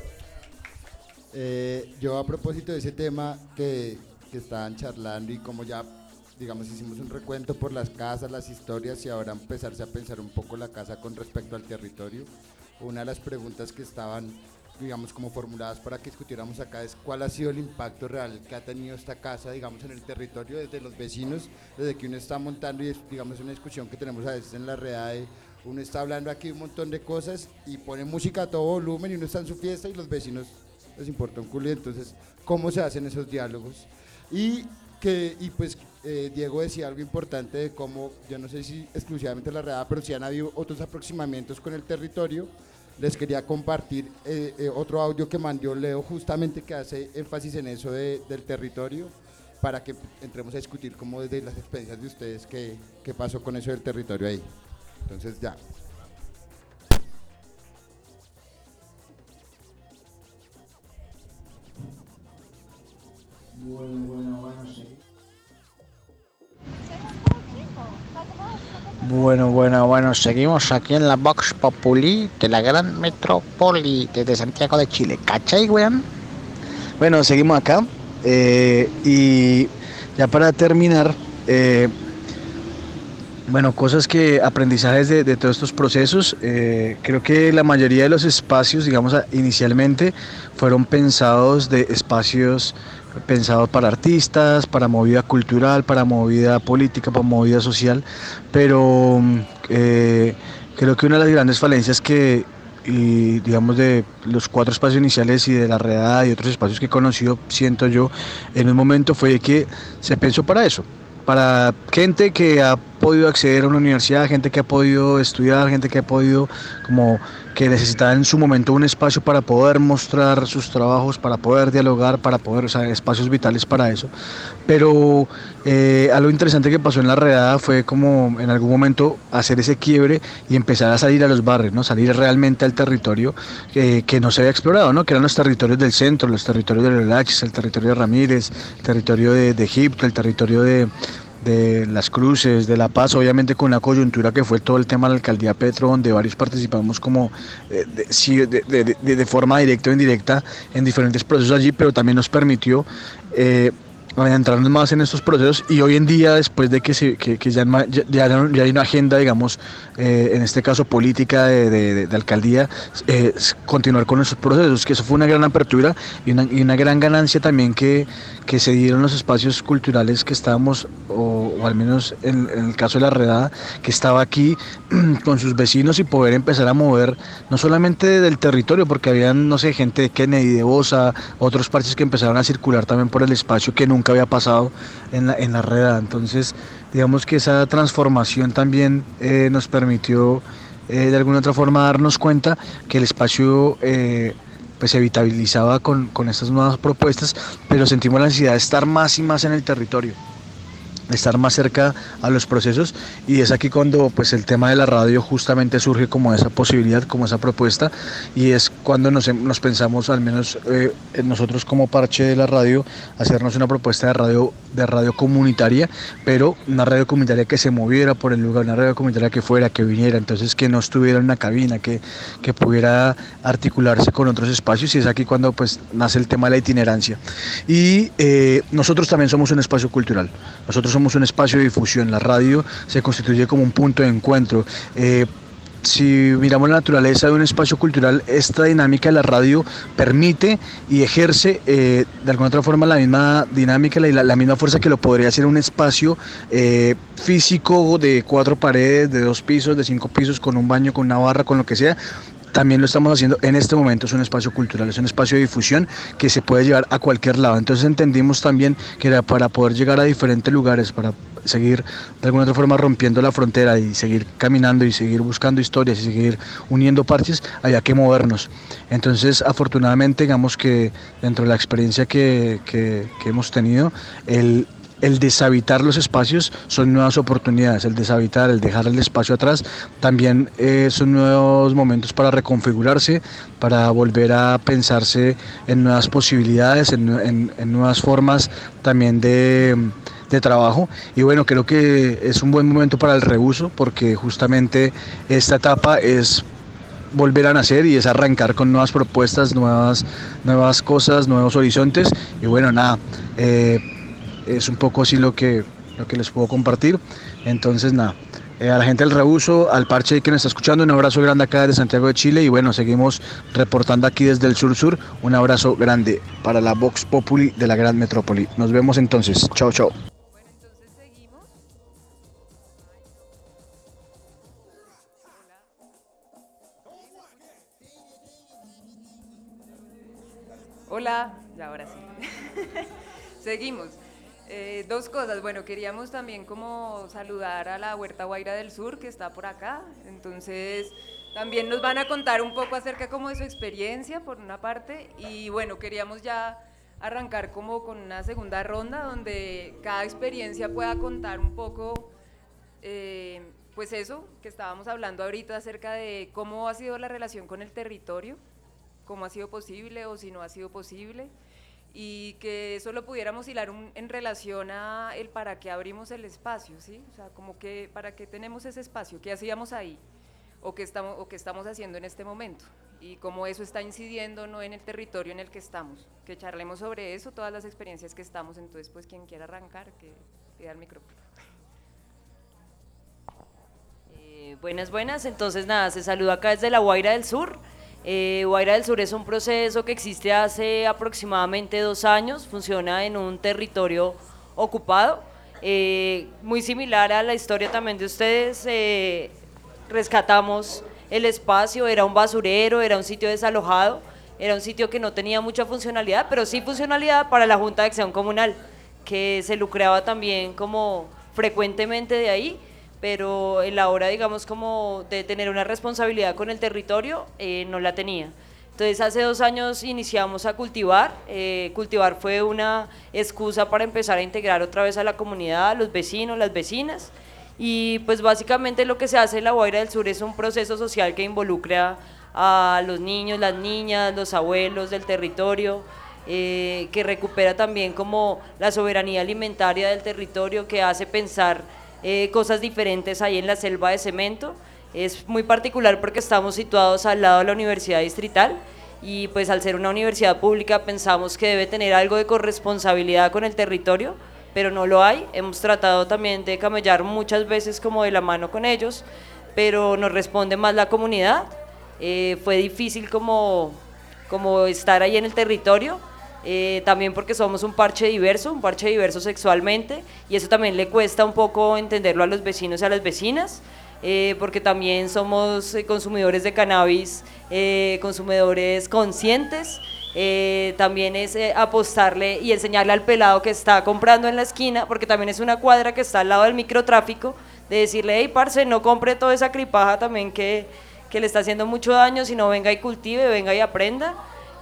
Speaker 2: Yo, a propósito de ese tema que estaban charlando, y como ya, digamos, hicimos un recuento por las casas, las historias, y ahora empezarse a pensar un poco la casa con respecto al territorio, una de las preguntas que estaban, digamos, como formuladas para que discutiéramos acá es: ¿cuál ha sido el impacto real que ha tenido esta casa, digamos, en el territorio, desde los vecinos, desde que uno está montando? Y es, digamos, una discusión que tenemos a veces en la red, uno está hablando aquí un montón de cosas y pone música a todo volumen, y uno está en su fiesta y los vecinos les importa un culo. Entonces, ¿cómo se hacen esos diálogos? Y pues Diego decía algo importante de cómo, yo no sé si exclusivamente la redada, pero sí han habido otros aproximamientos con el territorio. Les quería compartir otro audio que mandó Leo, justamente, que hace énfasis en eso del territorio, para que entremos a discutir como desde las experiencias de ustedes qué pasó con eso del territorio ahí. Entonces ya.
Speaker 14: Bueno, seguimos aquí en la Vox Populi de la gran metrópoli desde Santiago de Chile. ¿Cachai, weón?
Speaker 12: Bueno, seguimos acá, y ya para terminar, bueno, aprendizajes de todos estos procesos. Creo que la mayoría de los espacios, digamos, inicialmente fueron pensados para artistas, para movida cultural, para movida política, para movida social, pero creo que una de las grandes falencias que digamos de los 4 espacios iniciales y de la redada y otros espacios que he conocido, siento yo, en un momento fue que se pensó para eso, para gente que ha podido acceder a una universidad, gente que ha podido estudiar, gente que ha podido, como que necesitaba en su momento un espacio para poder mostrar sus trabajos, para poder dialogar, para poder, o sea, espacios vitales para eso. Pero algo interesante que pasó en la redada fue como en algún momento hacer ese quiebre y empezar a salir a los barrios, ¿no? Salir realmente al territorio que no se había explorado, ¿no? Que eran los territorios del centro, los territorios de Relax, el territorio de Ramírez, el territorio de Egipto, el territorio de Las Cruces, de La Paz, obviamente con la coyuntura que fue todo el tema de la alcaldía Petro, donde varios participamos como de forma directa o indirecta en diferentes procesos allí, pero también nos permitió adentrarnos más en estos procesos, y hoy en día, después de que ya hay una agenda, digamos, en este caso política de alcaldía, continuar con esos procesos, que eso fue una gran apertura y una gran ganancia también que se dieron los espacios culturales que estábamos, o al menos en el caso de la redada, que estaba aquí con sus vecinos, y poder empezar a mover no solamente del territorio, porque habían, no sé, gente de Kennedy, de Bosa, otros parches que empezaron a circular también por el espacio que nunca había pasado en la redada. Entonces, digamos que esa transformación también nos permitió de alguna otra forma darnos cuenta que el espacio pues se vitalizaba con estas nuevas propuestas, pero sentimos la necesidad de estar más y más en el territorio, de estar más cerca a los procesos, y es aquí cuando pues el tema de la radio justamente surge como esa posibilidad, como esa propuesta, y es cuando nos pensamos, al menos nosotros como parche de la radio, hacernos una propuesta de radio comunitaria, pero una radio comunitaria que se moviera por el lugar, una radio comunitaria que viniera, entonces que no estuviera en una cabina, que pudiera articularse con otros espacios, y es aquí cuando pues nace el tema de la itinerancia. Y nosotros también somos un espacio cultural, nosotros somos un espacio de difusión, la radio se constituye como un punto de encuentro. Si miramos la naturaleza de un espacio cultural, esta dinámica de la radio permite y ejerce de alguna otra forma la misma dinámica, la misma fuerza que lo podría hacer un espacio físico de 4 paredes, de 2 pisos, de 5 pisos, con un baño, con una barra, con lo que sea. También lo estamos haciendo en este momento, es un espacio cultural, es un espacio de difusión que se puede llevar a cualquier lado. Entonces entendimos también que era para poder llegar a diferentes lugares, para seguir de alguna otra forma rompiendo la frontera y seguir caminando y seguir buscando historias y seguir uniendo parches, había que movernos. Entonces afortunadamente, digamos que dentro de la experiencia que hemos tenido, el deshabitar los espacios son nuevas oportunidades, el deshabitar, el dejar el espacio atrás, también son nuevos momentos para reconfigurarse, para volver a pensarse en nuevas posibilidades, en nuevas formas también de trabajo. Y bueno, creo que es un buen momento para el reuso, porque justamente esta etapa es volver a nacer y es arrancar con nuevas propuestas, nuevas cosas, nuevos horizontes. Y bueno, nada, es un poco así lo que les puedo compartir. Entonces nada, a la gente del Reuso, al parche que nos está escuchando, un abrazo grande acá desde Santiago de Chile, y bueno, seguimos reportando aquí desde el sur, un abrazo grande para la Vox Populi de la gran metrópoli. Nos vemos entonces, chao chao.
Speaker 5: Hola, ya ahora sí. Seguimos. 2 cosas. Bueno, queríamos también como saludar a la Huerta Guaira del Sur, que está por acá. Entonces, también nos van a contar un poco acerca como de su experiencia, por una parte. Y bueno, queríamos ya arrancar como con una segunda ronda, donde cada experiencia pueda contar un poco, pues eso, que estábamos hablando ahorita acerca de cómo ha sido la relación con el territorio, cómo ha sido posible o si no ha sido posible, y que eso lo pudiéramos hilar en relación a el para qué abrimos el espacio, ¿sí? O sea, como que para qué tenemos ese espacio, qué hacíamos ahí, o qué estamos haciendo en este momento, y cómo eso está incidiendo no en el territorio en el que estamos, que charlemos sobre eso, todas las experiencias que estamos. Entonces, pues quien quiera arrancar, que pida el micrófono.
Speaker 15: Buenas, entonces nada, se saluda acá desde la Guaira del Sur. Guaira del Sur es un proceso que existe hace aproximadamente 2 años, funciona en un territorio ocupado, muy similar a la historia también de ustedes. Rescatamos el espacio, era un basurero, era un sitio desalojado, era un sitio que no tenía mucha funcionalidad, pero sí funcionalidad para la Junta de Acción Comunal, que se lucraba también como frecuentemente de ahí, pero en la hora, digamos, como de tener una responsabilidad con el territorio, no la tenía. Entonces hace 2 años iniciamos a cultivar. Cultivar fue una excusa para empezar a integrar otra vez a la comunidad, a los vecinos, las vecinas, y pues básicamente lo que se hace en La Guaira del Sur es un proceso social que involucra a los niños, las niñas, los abuelos del territorio, que recupera también como la soberanía alimentaria del territorio, que hace pensar cosas diferentes ahí en la selva de cemento. Es muy particular porque estamos situados al lado de la Universidad Distrital y pues al ser una universidad pública pensamos que debe tener algo de corresponsabilidad con el territorio, pero no lo hay. Hemos tratado también de camellar muchas veces como de la mano con ellos, pero nos responde más la comunidad. Fue difícil como estar ahí en el territorio, también porque somos un parche diverso sexualmente, y eso también le cuesta un poco entenderlo a los vecinos y a las vecinas, porque también somos consumidores de cannabis, consumidores conscientes. También es apostarle y enseñarle al pelado que está comprando en la esquina, porque también es una cuadra que está al lado del microtráfico, de decirle, hey parce, no compre toda esa cripaja también que le está haciendo mucho daño, sino venga y cultive, venga y aprenda.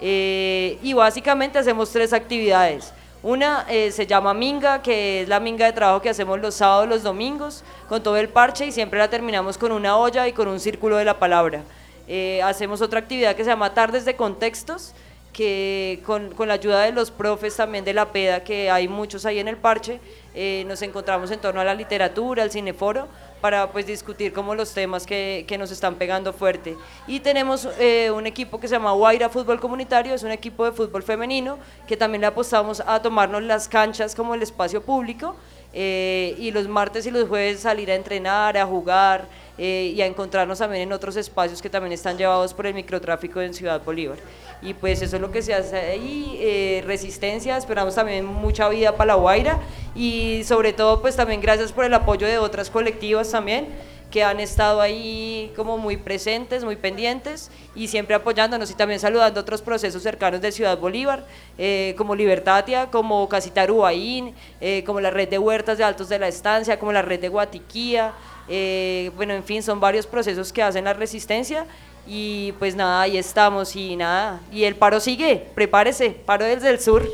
Speaker 15: Y básicamente hacemos 3 actividades. Una se llama minga, que es la minga de trabajo que hacemos los sábados, los domingos, con todo el parche, y siempre la terminamos con una olla y con un círculo de la palabra. Hacemos otra actividad que se llama tardes de contextos, que con la ayuda de los profes también de la PEDA, que hay muchos ahí en el parche, nos encontramos en torno a la literatura, al cineforo, para pues discutir como los temas que nos están pegando fuerte. Y tenemos un equipo que se llama Guaira Fútbol Comunitario, es un equipo de fútbol femenino que también le apostamos a tomarnos las canchas como el espacio público, y los martes y los jueves salir a entrenar, a jugar, y a encontrarnos también en otros espacios que también están llevados por el microtráfico en Ciudad Bolívar. Y pues eso es lo que se hace ahí, resistencia, esperamos también mucha vida para La Guaira, y sobre todo pues también gracias por el apoyo de otras colectivas también, que han estado ahí como muy presentes, muy pendientes y siempre apoyándonos, y también saludando otros procesos cercanos de Ciudad Bolívar, como Libertatia, como Casita Arubaín, como la red de huertas de Altos de la Estancia, como la red de Guatiquía, bueno, en fin, son varios procesos que hacen la resistencia. Y pues nada, ahí estamos y nada, y el paro sigue, prepárese, paro desde el sur.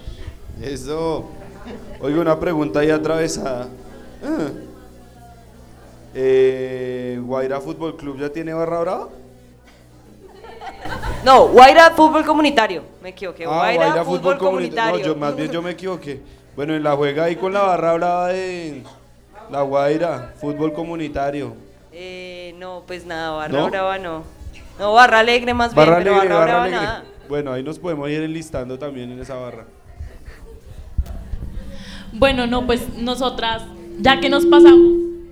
Speaker 11: Eso. Oiga, una pregunta ahí atravesada. ¿Guaira Fútbol Club ya tiene barra brava?
Speaker 15: No, Guaira Fútbol Comunitario, me equivoqué.
Speaker 11: Guaira
Speaker 15: Fútbol Comunitario.
Speaker 11: No, más bien yo me equivoqué. Bueno, en la juega ahí con la barra brava de La Guaira, Fútbol Comunitario.
Speaker 15: No, pues nada, barra brava no. No, barra alegre más bien, pero barra brava nada.
Speaker 11: Bueno, ahí nos podemos ir enlistando también en esa barra.
Speaker 10: Bueno, no, pues nosotras, ya que nos pasamos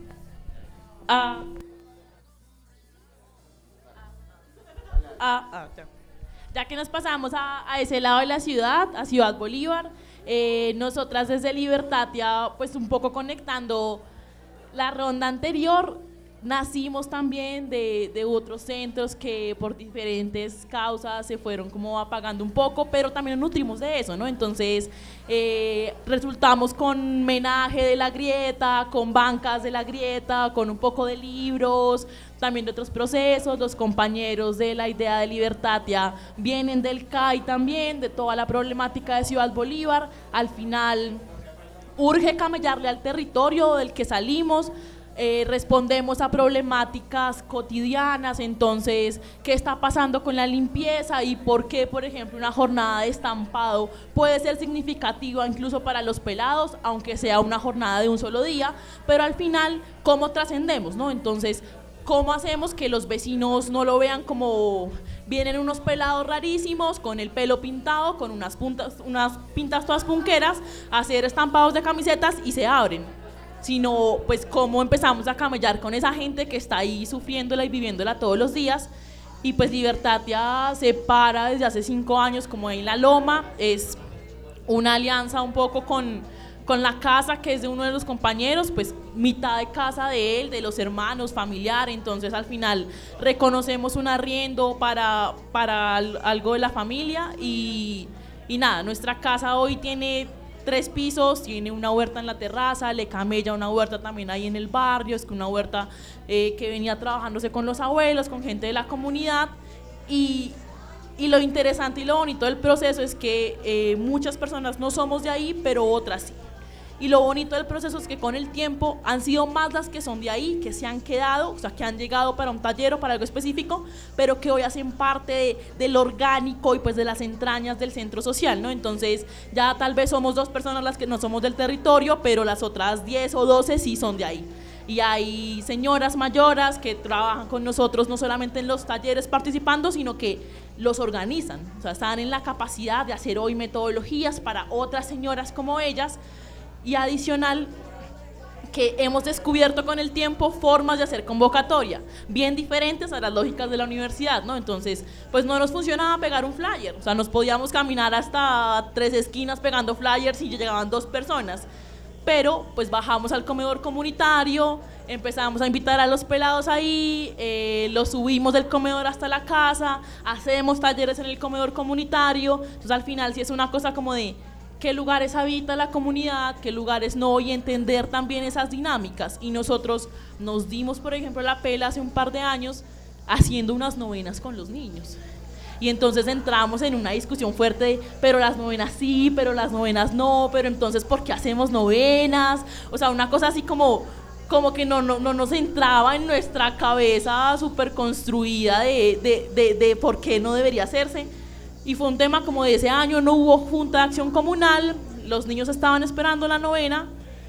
Speaker 10: ya que nos pasamos a ese lado de la ciudad, a Ciudad Bolívar, nosotras desde Libertatia, pues un poco conectando la ronda anterior, nacimos también de otros centros que por diferentes causas se fueron como apagando un poco, pero también nos nutrimos de eso, ¿no? Entonces resultamos con menaje de la grieta, con bancas de la grieta, con un poco de libros, también de otros procesos. Los compañeros de la idea de Libertatia vienen del CAI también, de toda la problemática de Ciudad Bolívar. Al final urge camellarle al territorio del que salimos. Respondemos a problemáticas cotidianas. Entonces, ¿qué está pasando con la limpieza y por qué, por ejemplo, una jornada de estampado puede ser significativa incluso para los pelados, aunque sea una jornada de un solo día? Pero al final, ¿cómo trascendemos, no? Entonces, ¿cómo hacemos que los vecinos no lo vean como vienen unos pelados rarísimos con el pelo pintado, con unas pintas todas punqueras, a hacer estampados de camisetas y se abren? Sino pues cómo empezamos a camellar con esa gente que está ahí sufriéndola y viviéndola todos los días. Y pues Libertatia se para desde hace 5 años como ahí en La Loma, es una alianza un poco con con la casa que es de uno de los compañeros, pues mitad de casa de él, de los hermanos, familiar, entonces al final reconocemos un arriendo para algo de la familia y nada, nuestra casa hoy tiene 3 pisos, tiene una huerta en la terraza, le camella una huerta también ahí en el barrio, es que una huerta que venía trabajándose con los abuelos, con gente de la comunidad y lo interesante y lo bonito del proceso es que muchas personas no somos de ahí, pero otras sí. Y lo bonito del proceso es que con el tiempo han sido más las que son de ahí, que se han quedado, o sea, que han llegado para un taller o para algo específico, pero que hoy hacen parte del orgánico y pues de las entrañas del centro social, ¿no? Entonces ya tal vez somos 2 personas las que no somos del territorio, pero las otras 10 o 12 sí son de ahí. Y hay señoras mayoras que trabajan con nosotros no solamente en los talleres participando, sino que los organizan, o sea, están en la capacidad de hacer hoy metodologías para otras señoras como ellas. Y adicional, que hemos descubierto con el tiempo formas de hacer convocatoria, bien diferentes a las lógicas de la universidad, ¿no? Entonces, pues no nos funcionaba pegar un flyer, o sea, nos podíamos caminar hasta 3 esquinas pegando flyers y llegaban 2 personas, pero pues bajamos al comedor comunitario, empezamos a invitar a los pelados ahí, los subimos del comedor hasta la casa, hacemos talleres en el comedor comunitario, entonces al final sí es una cosa como de qué lugares habita la comunidad, qué lugares no, y entender también esas dinámicas. Y nosotros nos dimos, por ejemplo, la pela hace un par de años haciendo unas novenas con los niños. Y entonces entramos en una discusión fuerte de, pero las novenas sí, pero las novenas no, pero entonces ¿por qué hacemos novenas? O sea, una cosa así como que no nos entraba en nuestra cabeza súper construida de por qué no debería hacerse. Y fue un tema como de ese año, no hubo junta de acción comunal, los niños estaban esperando la novena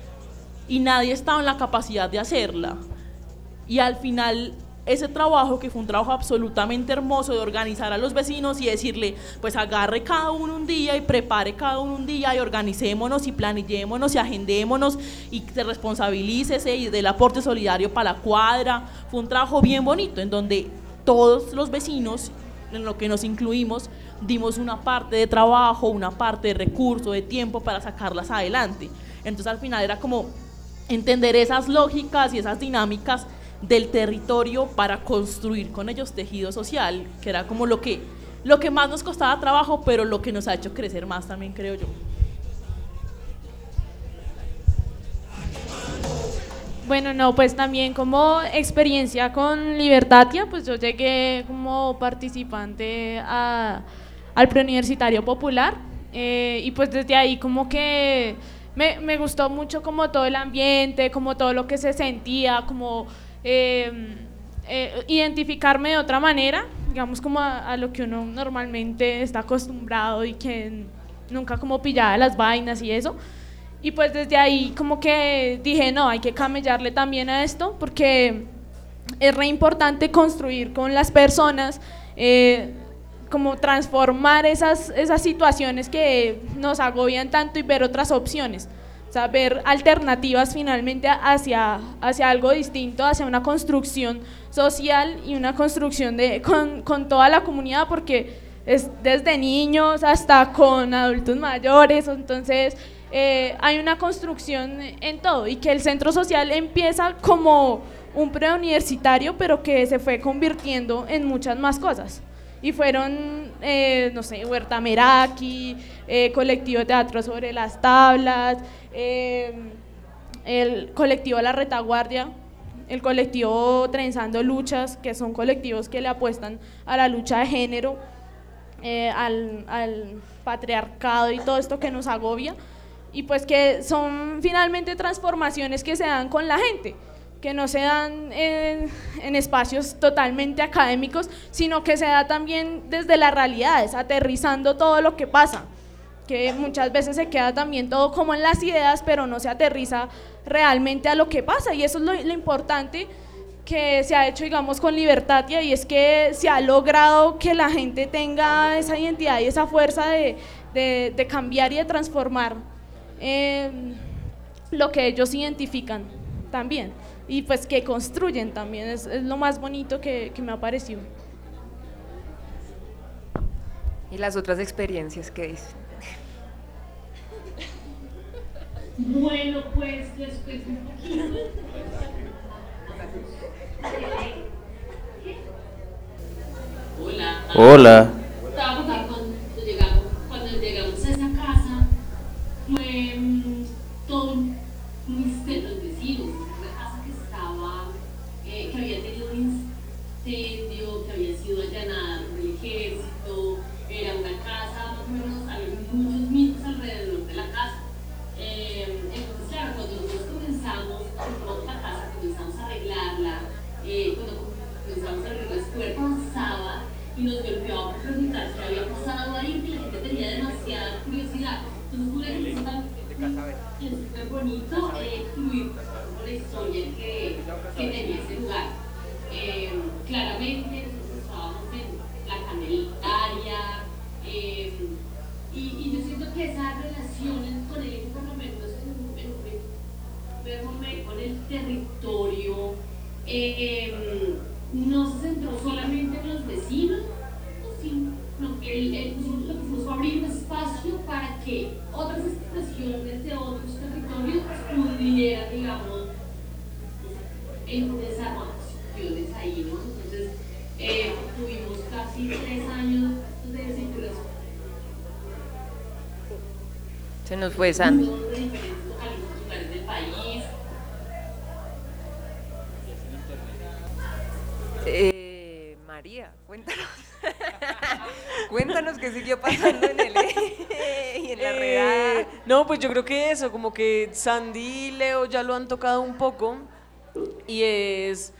Speaker 10: y nadie estaba en la capacidad de hacerla. Y al final ese trabajo, que fue un trabajo absolutamente hermoso de organizar a los vecinos y decirle, pues agarre cada uno un día y prepare cada uno un día y organicémonos y planillémonos y agendémonos y se responsabilícese y del aporte solidario para la cuadra, fue un trabajo bien bonito en donde todos los vecinos, en lo que nos incluimos, dimos una parte de trabajo, una parte de recurso, de tiempo para sacarlas adelante. Entonces al final era como entender esas lógicas y esas dinámicas del territorio para construir con ellos tejido social, que era como lo que más nos costaba trabajo, pero lo que nos ha hecho crecer más también, creo yo.
Speaker 9: Bueno, no, pues también como experiencia con Libertatia, pues yo llegué como participante al preuniversitario popular y pues desde ahí como que me gustó mucho como todo el ambiente, como todo lo que se sentía, como identificarme de otra manera, digamos como a lo que uno normalmente está acostumbrado y que nunca como pillaba las vainas y eso. Y pues desde ahí como que dije, no, hay que camellarle también a esto porque es re importante construir con las personas, como transformar esas situaciones que nos agobian tanto y ver otras opciones, o sea, ver alternativas finalmente hacia algo distinto, hacia una construcción social y una construcción con toda la comunidad, porque es desde niños hasta con adultos mayores, entonces hay una construcción en todo y que el centro social empieza como un preuniversitario pero que se fue convirtiendo en muchas más cosas y fueron, no sé, Huerta Meraki, colectivo Teatro sobre las Tablas, el colectivo La Retaguardia, el colectivo Trenzando Luchas, que son colectivos que le apuestan a la lucha de género, al patriarcado y todo esto que nos agobia, y pues que son finalmente transformaciones que se dan con la gente, que no se dan en espacios totalmente académicos, sino que se da también desde las realidades, aterrizando todo lo que pasa, que muchas veces se queda también todo como en las ideas, pero no se aterriza realmente a lo que pasa, y eso es lo importante que se ha hecho, digamos, con Libertatia, y es que se ha logrado que la gente tenga esa identidad y esa fuerza de cambiar y de transformar lo que ellos identifican también, y pues que construyen también, es lo más bonito que me ha parecido.
Speaker 5: ¿Y las otras experiencias qué dicen?
Speaker 4: Bueno, pues les cuento un poquito. Hola.
Speaker 8: Hola.
Speaker 4: Estaba contando cuando llegamos a esa casa, fue todo un misterio de los vecinos. Una casa que estaba, que había tenido un incendio, que había sido allanada por el ejército. Era una casa, más o menos, había muchos mitos alrededor de la casa. Entonces, claro, cuando nosotros compramos la casa, comenzamos a arreglarla, cuando comenzamos a arreglar las puertas, pasaba y nos golpeaba por preguntar qué había pasado ahí, que la gente tenía demasiada curiosidad. Entonces, una gente es súper bonito fluir con la historia que tenía ese lugar. Claramente, nosotros estábamos en la Candelaria, y yo siento que esa relación con él, por lo menos en un primer momento, con el territorio, no se centró solamente en los vecinos, sino lo que puso fue abrir un espacio para que otras expresiones de otros territorios pudieran, digamos, desarrollar acciones ahí, ¿no? Entonces, tuvimos casi 3 años de circulación.
Speaker 5: Se nos fue Sandy.
Speaker 4: De diferentes lugares del país.
Speaker 5: María, cuéntanos. Cuéntanos qué siguió pasando en el y en la redada.
Speaker 6: No, pues yo creo que eso, como que Sandy y Leo ya lo han tocado un poco, y es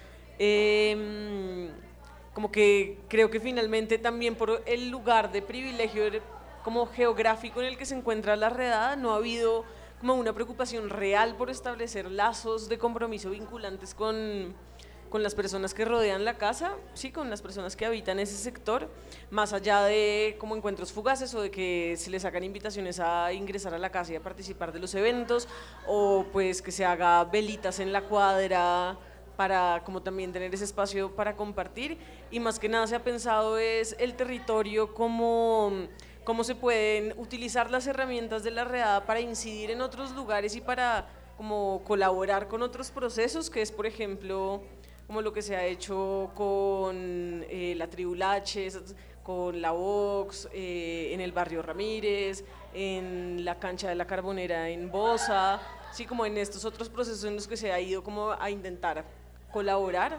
Speaker 6: como que creo que finalmente también por el lugar de privilegio como geográfico en el que se encuentra la redada, no ha habido como una preocupación real por establecer lazos de compromiso vinculantes con las personas que rodean la casa, sí, con las personas que habitan ese sector, más allá de como encuentros fugaces o de que se les hagan invitaciones a ingresar a la casa y a participar de los eventos, o pues que se haga velitas en la cuadra para como también tener ese espacio para compartir. Y más que nada se ha pensado es el territorio como cómo se pueden utilizar las herramientas de la redada para incidir en otros lugares y para como colaborar con otros procesos, que es por ejemplo como lo que se ha hecho con la Tribu Laches, con la Vox, en el barrio Ramírez, en la cancha de la Carbonera en Bosa, sí, como en estos otros procesos en los que se ha ido como a intentar colaborar.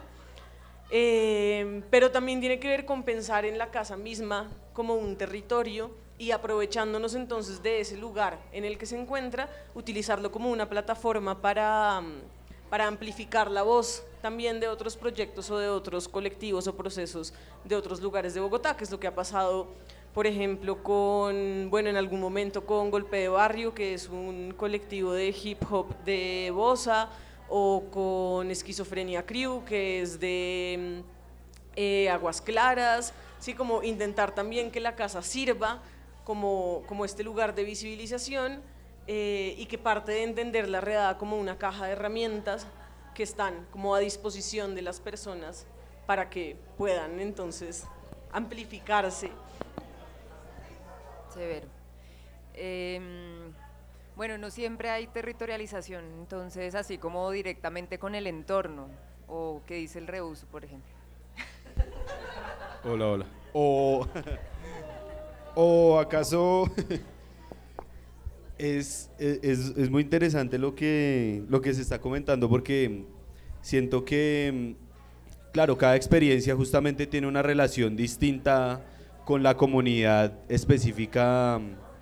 Speaker 6: Pero también tiene que ver con pensar en la casa misma como un territorio y aprovechándonos entonces de ese lugar en el que se encuentra, utilizarlo como una plataforma para amplificar la voz también de otros proyectos o de otros colectivos o procesos de otros lugares de Bogotá, que es lo que ha pasado, por ejemplo, bueno, en algún momento con Golpe de Barrio, que es un colectivo de hip hop de Bosa, o con Esquizofrenia Crew, que es de Aguas Claras, sí, como intentar también que la casa sirva como este lugar de visibilización, y que parte de entender la redada como una caja de herramientas que están como a disposición de las personas para que puedan entonces amplificarse.
Speaker 5: Severo. Bueno, no siempre hay territorialización, entonces así como directamente con el entorno, o qué dice el reuso, por ejemplo.
Speaker 11: Hola. ¿O acaso es muy interesante lo que se está comentando, porque siento que, claro, cada experiencia justamente tiene una relación distinta con la comunidad específica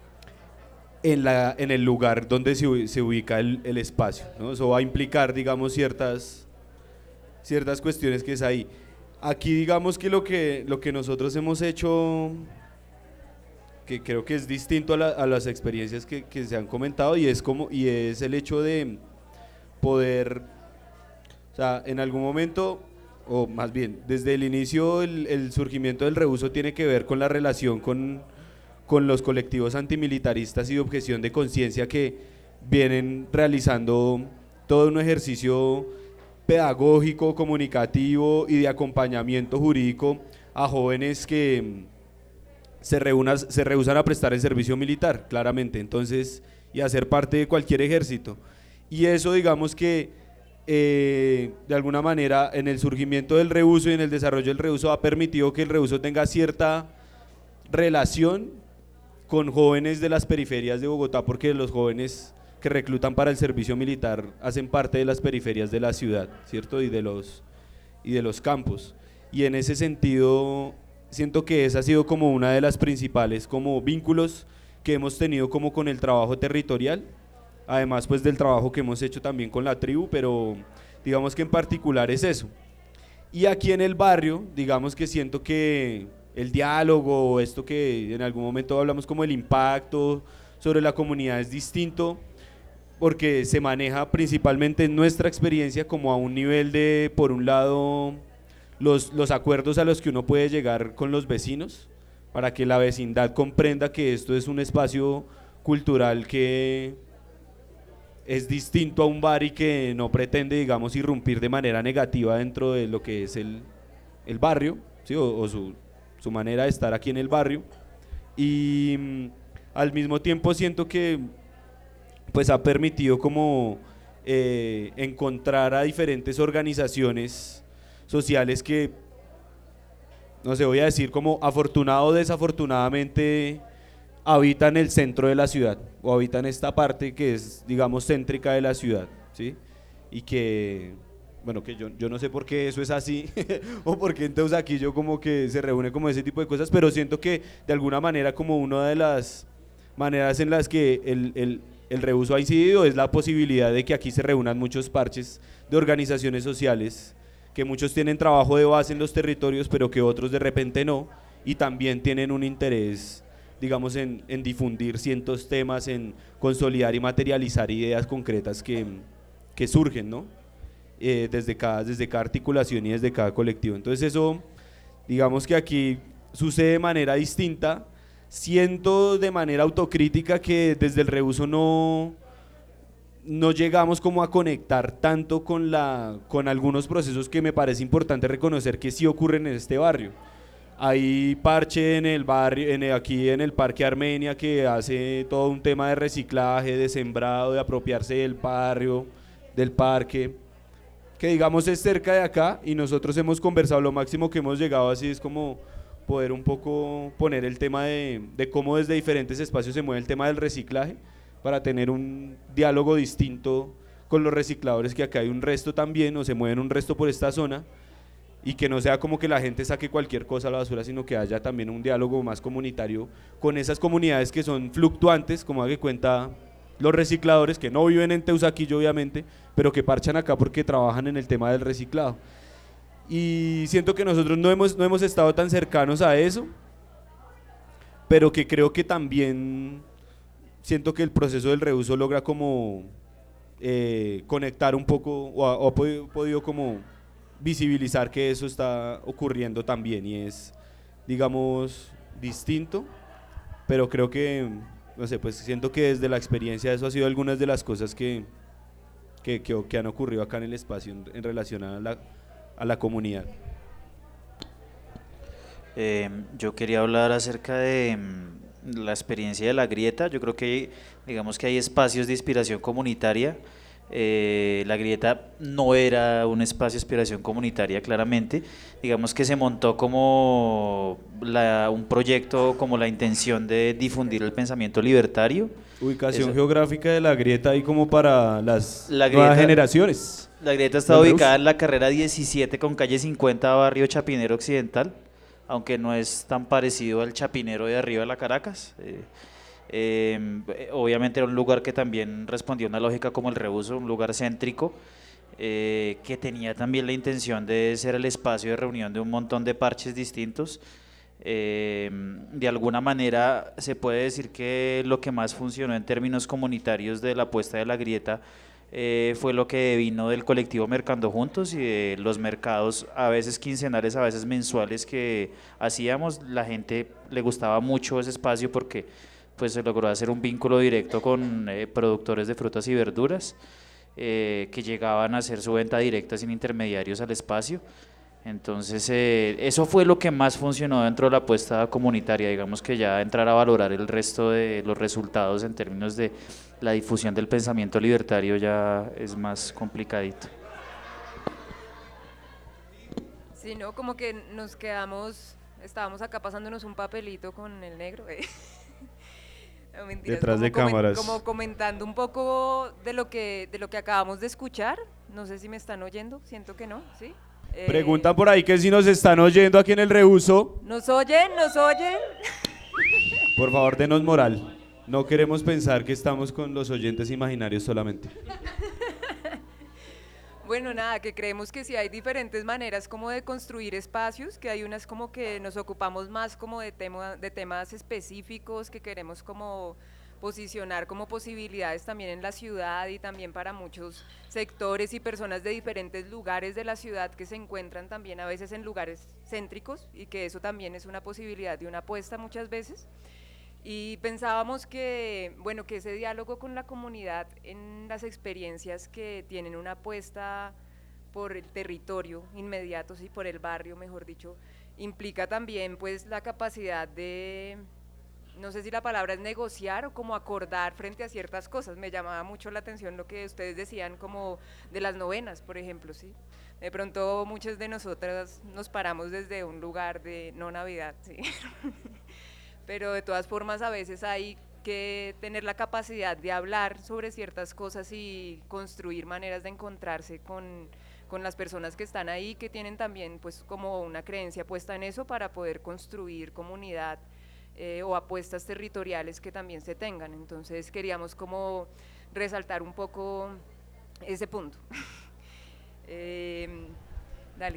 Speaker 11: en el lugar donde se ubica el espacio, ¿no? Eso va a implicar, digamos, ciertas cuestiones que es ahí. Aquí digamos que lo que nosotros hemos hecho, que creo que es distinto a las experiencias que se han comentado, y es el hecho de poder, o sea, en algún momento, o más bien desde el inicio, el surgimiento del reuso tiene que ver con la relación con los colectivos antimilitaristas y de objeción de conciencia, que vienen realizando todo un ejercicio pedagógico, comunicativo y de acompañamiento jurídico a jóvenes que se rehusan a prestar el servicio militar, claramente. Entonces, y hacer parte de cualquier ejército. Y eso, digamos que de alguna manera en el surgimiento del reuso y en el desarrollo del reuso ha permitido que el reuso tenga cierta relación con jóvenes de las periferias de Bogotá, porque los jóvenes que reclutan para el servicio militar hacen parte de las periferias de la ciudad, ¿cierto? Y de los campos. Y en ese sentido siento que esa ha sido como una de las principales como vínculos que hemos tenido como con el trabajo territorial, además pues del trabajo que hemos hecho también con la tribu, pero digamos que en particular es eso. Y aquí en el barrio, digamos que siento que el diálogo, esto que en algún momento hablamos como el impacto sobre la comunidad es distinto, porque se maneja principalmente en nuestra experiencia como a un nivel de, por un lado, los acuerdos a los que uno puede llegar con los vecinos, para que la vecindad comprenda que esto es un espacio cultural que es distinto a un bar y que no pretende, digamos, irrumpir de manera negativa dentro de lo que es el barrio, ¿sí? o su manera de estar aquí en el barrio. Y al mismo tiempo siento que pues ha permitido como encontrar a diferentes organizaciones sociales que, no sé, voy a decir como afortunado o desafortunadamente habitan el centro de la ciudad o habitan esta parte que es, digamos, céntrica de la ciudad, ¿sí? Y que, bueno, que yo no sé por qué eso es así o por qué entonces aquí yo como que se reúne como ese tipo de cosas, pero siento que de alguna manera como una de las maneras en las que el reuso ha incidido es la posibilidad de que aquí se reúnan muchos parches de organizaciones sociales, que muchos tienen trabajo de base en los territorios, pero que otros de repente no, y también tienen un interés, digamos, en difundir ciertos temas, en consolidar y materializar ideas concretas que surgen, ¿no? Desde cada articulación y desde cada colectivo. Entonces eso, digamos que aquí sucede de manera distinta. Siento de manera autocrítica que desde el reuso no llegamos como a conectar tanto con algunos procesos que me parece importante reconocer que sí ocurren en este barrio. Hay parche en el barrio, aquí en el Parque Armenia, que hace todo un tema de reciclaje, de sembrado, de apropiarse del barrio, del parque, que digamos es cerca de acá, y nosotros hemos conversado, lo máximo que hemos llegado así es como poder un poco poner el tema de cómo desde diferentes espacios se mueve el tema del reciclaje, para tener un diálogo distinto con los recicladores, que acá hay un resto también, o se mueven un resto por esta zona, y que no sea como que la gente saque cualquier cosa a la basura, sino que haya también un diálogo más comunitario con esas comunidades que son fluctuantes, como haga de cuenta los recicladores, que no viven en Teusaquillo obviamente, pero que parchan acá porque trabajan en el tema del reciclado. Y siento que nosotros no hemos estado tan cercanos a eso, pero que creo que también siento que el proceso del reuso logra como conectar un poco, o ha podido como visibilizar que eso está ocurriendo también, y es, digamos, distinto, pero creo que, no sé, pues siento que desde la experiencia eso ha sido algunas de las cosas que han ocurrido acá en el espacio en relación a la comunidad.
Speaker 8: Yo quería hablar acerca de la experiencia de la grieta. Yo creo que digamos que hay espacios de inspiración comunitaria. La grieta no era un espacio de inspiración comunitaria, claramente. Digamos que se montó como un proyecto, como la intención de difundir el pensamiento libertario.
Speaker 11: Ubicación geográfica de la grieta ahí como para las nuevas generaciones.
Speaker 8: La grieta está ubicada en la carrera 17 con calle 50, barrio Chapinero Occidental, aunque no es tan parecido al Chapinero de arriba de la Caracas. Obviamente era un lugar que también respondía a una lógica como el reuso, un lugar céntrico, que tenía también la intención de ser el espacio de reunión de un montón de parches distintos. De alguna manera se puede decir que lo que más funcionó en términos comunitarios de la apuesta de la grieta fue lo que vino del colectivo Mercando Juntos y de los mercados, a veces quincenales, a veces mensuales, que hacíamos. La gente le gustaba mucho ese espacio porque pues se logró hacer un vínculo directo con productores de frutas y verduras que llegaban a hacer su venta directa sin intermediarios al espacio. Entonces, eso fue lo que más funcionó dentro de la apuesta comunitaria. Digamos que ya entrar a valorar el resto de los resultados en términos de la difusión del pensamiento libertario ya es más complicadito.
Speaker 5: Sí, ¿no? Como que nos quedamos, estábamos acá pasándonos un papelito con el negro. No, mentiras,
Speaker 16: Detrás de cámaras.
Speaker 5: Como comentando un poco de lo que acabamos de escuchar. No sé si me están oyendo, siento que no, ¿sí?
Speaker 16: Preguntan por ahí que si nos están oyendo aquí en el reuso.
Speaker 5: ¿Nos oyen? ¿Nos oyen?
Speaker 16: Por favor, denos moral. No queremos pensar que estamos con los oyentes imaginarios solamente.
Speaker 5: Bueno, nada, que creemos que sí hay diferentes maneras como de construir espacios, que hay unas como que nos ocupamos más como de temas específicos, que queremos como posicionar como posibilidades también en la ciudad y también para muchos sectores y personas de diferentes lugares de la ciudad que se encuentran también a veces en lugares céntricos y que eso también es una posibilidad de una apuesta muchas veces. Y pensábamos que, bueno, que ese diálogo con la comunidad en las experiencias que tienen una apuesta por el territorio inmediato, sí, por el barrio, mejor dicho, implica también pues la capacidad de, no sé si la palabra es negociar o como acordar frente a ciertas cosas. Me llamaba mucho la atención lo que ustedes decían como de las novenas, por ejemplo, ¿sí? De pronto muchas de nosotras nos paramos desde un lugar de no Navidad, ¿sí? Pero de todas formas a veces hay que tener la capacidad de hablar sobre ciertas cosas y construir maneras de encontrarse con las personas que están ahí, que tienen también pues como una creencia puesta en eso para poder construir comunidad o apuestas territoriales que también se tengan. Entonces queríamos como resaltar un poco ese punto. Dale.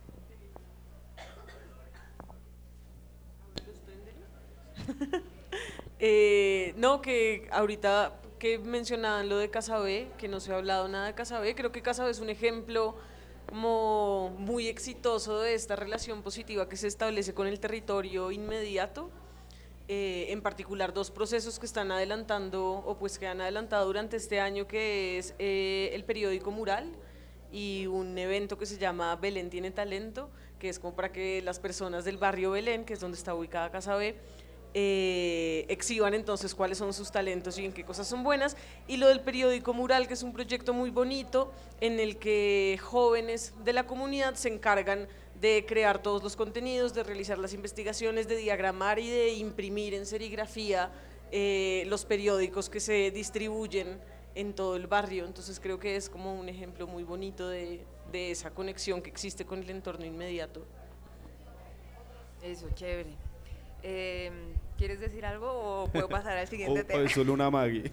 Speaker 6: No, que ahorita que mencionaban lo de Casa B, que no se ha hablado nada de Casa B, creo que Casa B es un ejemplo como muy exitoso de esta relación positiva que se establece con el territorio inmediato, en particular dos procesos que están adelantando o pues que han adelantado durante este año, que es el periódico Mural y un evento que se llama Belén tiene talento, que es como para que las personas del barrio Belén, que es donde está ubicada Casa B, exhiban entonces cuáles son sus talentos y en qué cosas son buenas. Y lo del periódico Mural, que es un proyecto muy bonito en el que jóvenes de la comunidad se encargan de crear todos los contenidos, de realizar las investigaciones, de diagramar y de imprimir en serigrafía los periódicos que se distribuyen en todo el barrio. Entonces creo que es como un ejemplo muy bonito de esa conexión que existe con el entorno inmediato.
Speaker 5: Eso, chévere. ¿Quieres decir algo o puedo pasar al siguiente tema?
Speaker 16: O es solo una Maggie.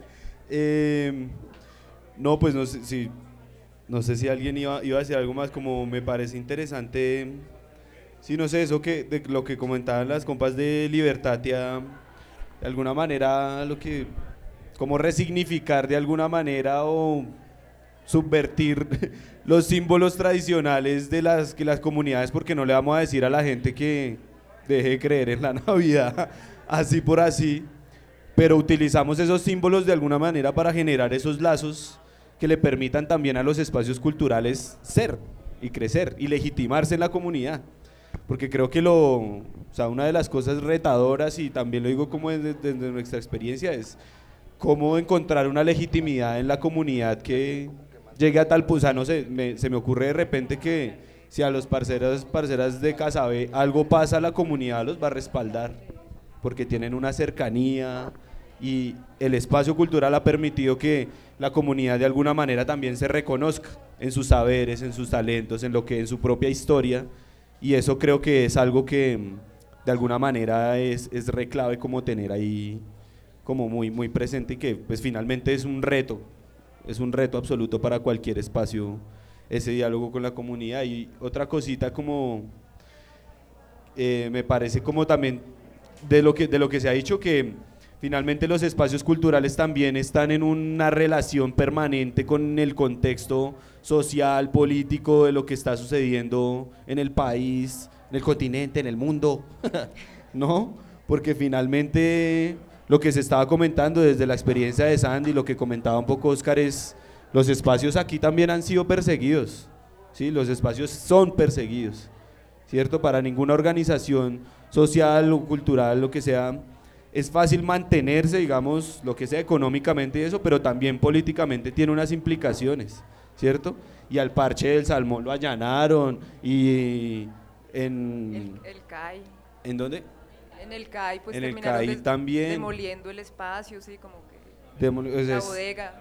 Speaker 16: No, pues no sé si alguien iba a decir algo más. Como me parece interesante, sí, no sé, eso que de lo que comentaban las compas de Libertatia, de alguna manera como resignificar de alguna manera o subvertir los símbolos tradicionales de las comunidades, porque no le vamos a decir a la gente que deje de creer en la Navidad así por así, pero utilizamos esos símbolos de alguna manera para generar esos lazos que le permitan también a los espacios culturales ser y crecer y legitimarse en la comunidad, porque creo que una de las cosas retadoras, y también lo digo como desde nuestra experiencia, es cómo encontrar una legitimidad en la comunidad que llegue a tal punto. No sé, se me ocurre de repente que si a los parceras de Casa B algo pasa, la comunidad los va a respaldar, porque tienen una cercanía y el espacio cultural ha permitido que la comunidad de alguna manera también se reconozca en sus saberes, en sus talentos, en su propia historia, y eso creo que es algo que de alguna manera es re clave como tener ahí como muy, muy presente, y que pues finalmente es un reto absoluto para cualquier espacio, ese diálogo con la comunidad. Y otra cosita como me parece como también de lo que se ha dicho, que finalmente los espacios culturales también están en una relación permanente con el contexto social, político de lo que está sucediendo en el país, en el continente, en el mundo, ¿no? Porque finalmente lo que se estaba comentando desde la experiencia de Sandy, lo que comentaba un poco Oscar, es los espacios aquí también han sido perseguidos, ¿sí? Los espacios son perseguidos, ¿cierto? Para ninguna organización social o cultural, lo que sea, es fácil mantenerse, digamos, lo que sea económicamente y eso, pero también políticamente tiene unas implicaciones, ¿cierto? Y al Parche del Salmón lo allanaron y en...
Speaker 5: El CAI.
Speaker 16: ¿En dónde?
Speaker 5: En el CAI, pues
Speaker 16: en el
Speaker 5: terminaron
Speaker 16: CAI también.
Speaker 5: demoliendo el espacio, sí, como que
Speaker 16: la
Speaker 5: bodega.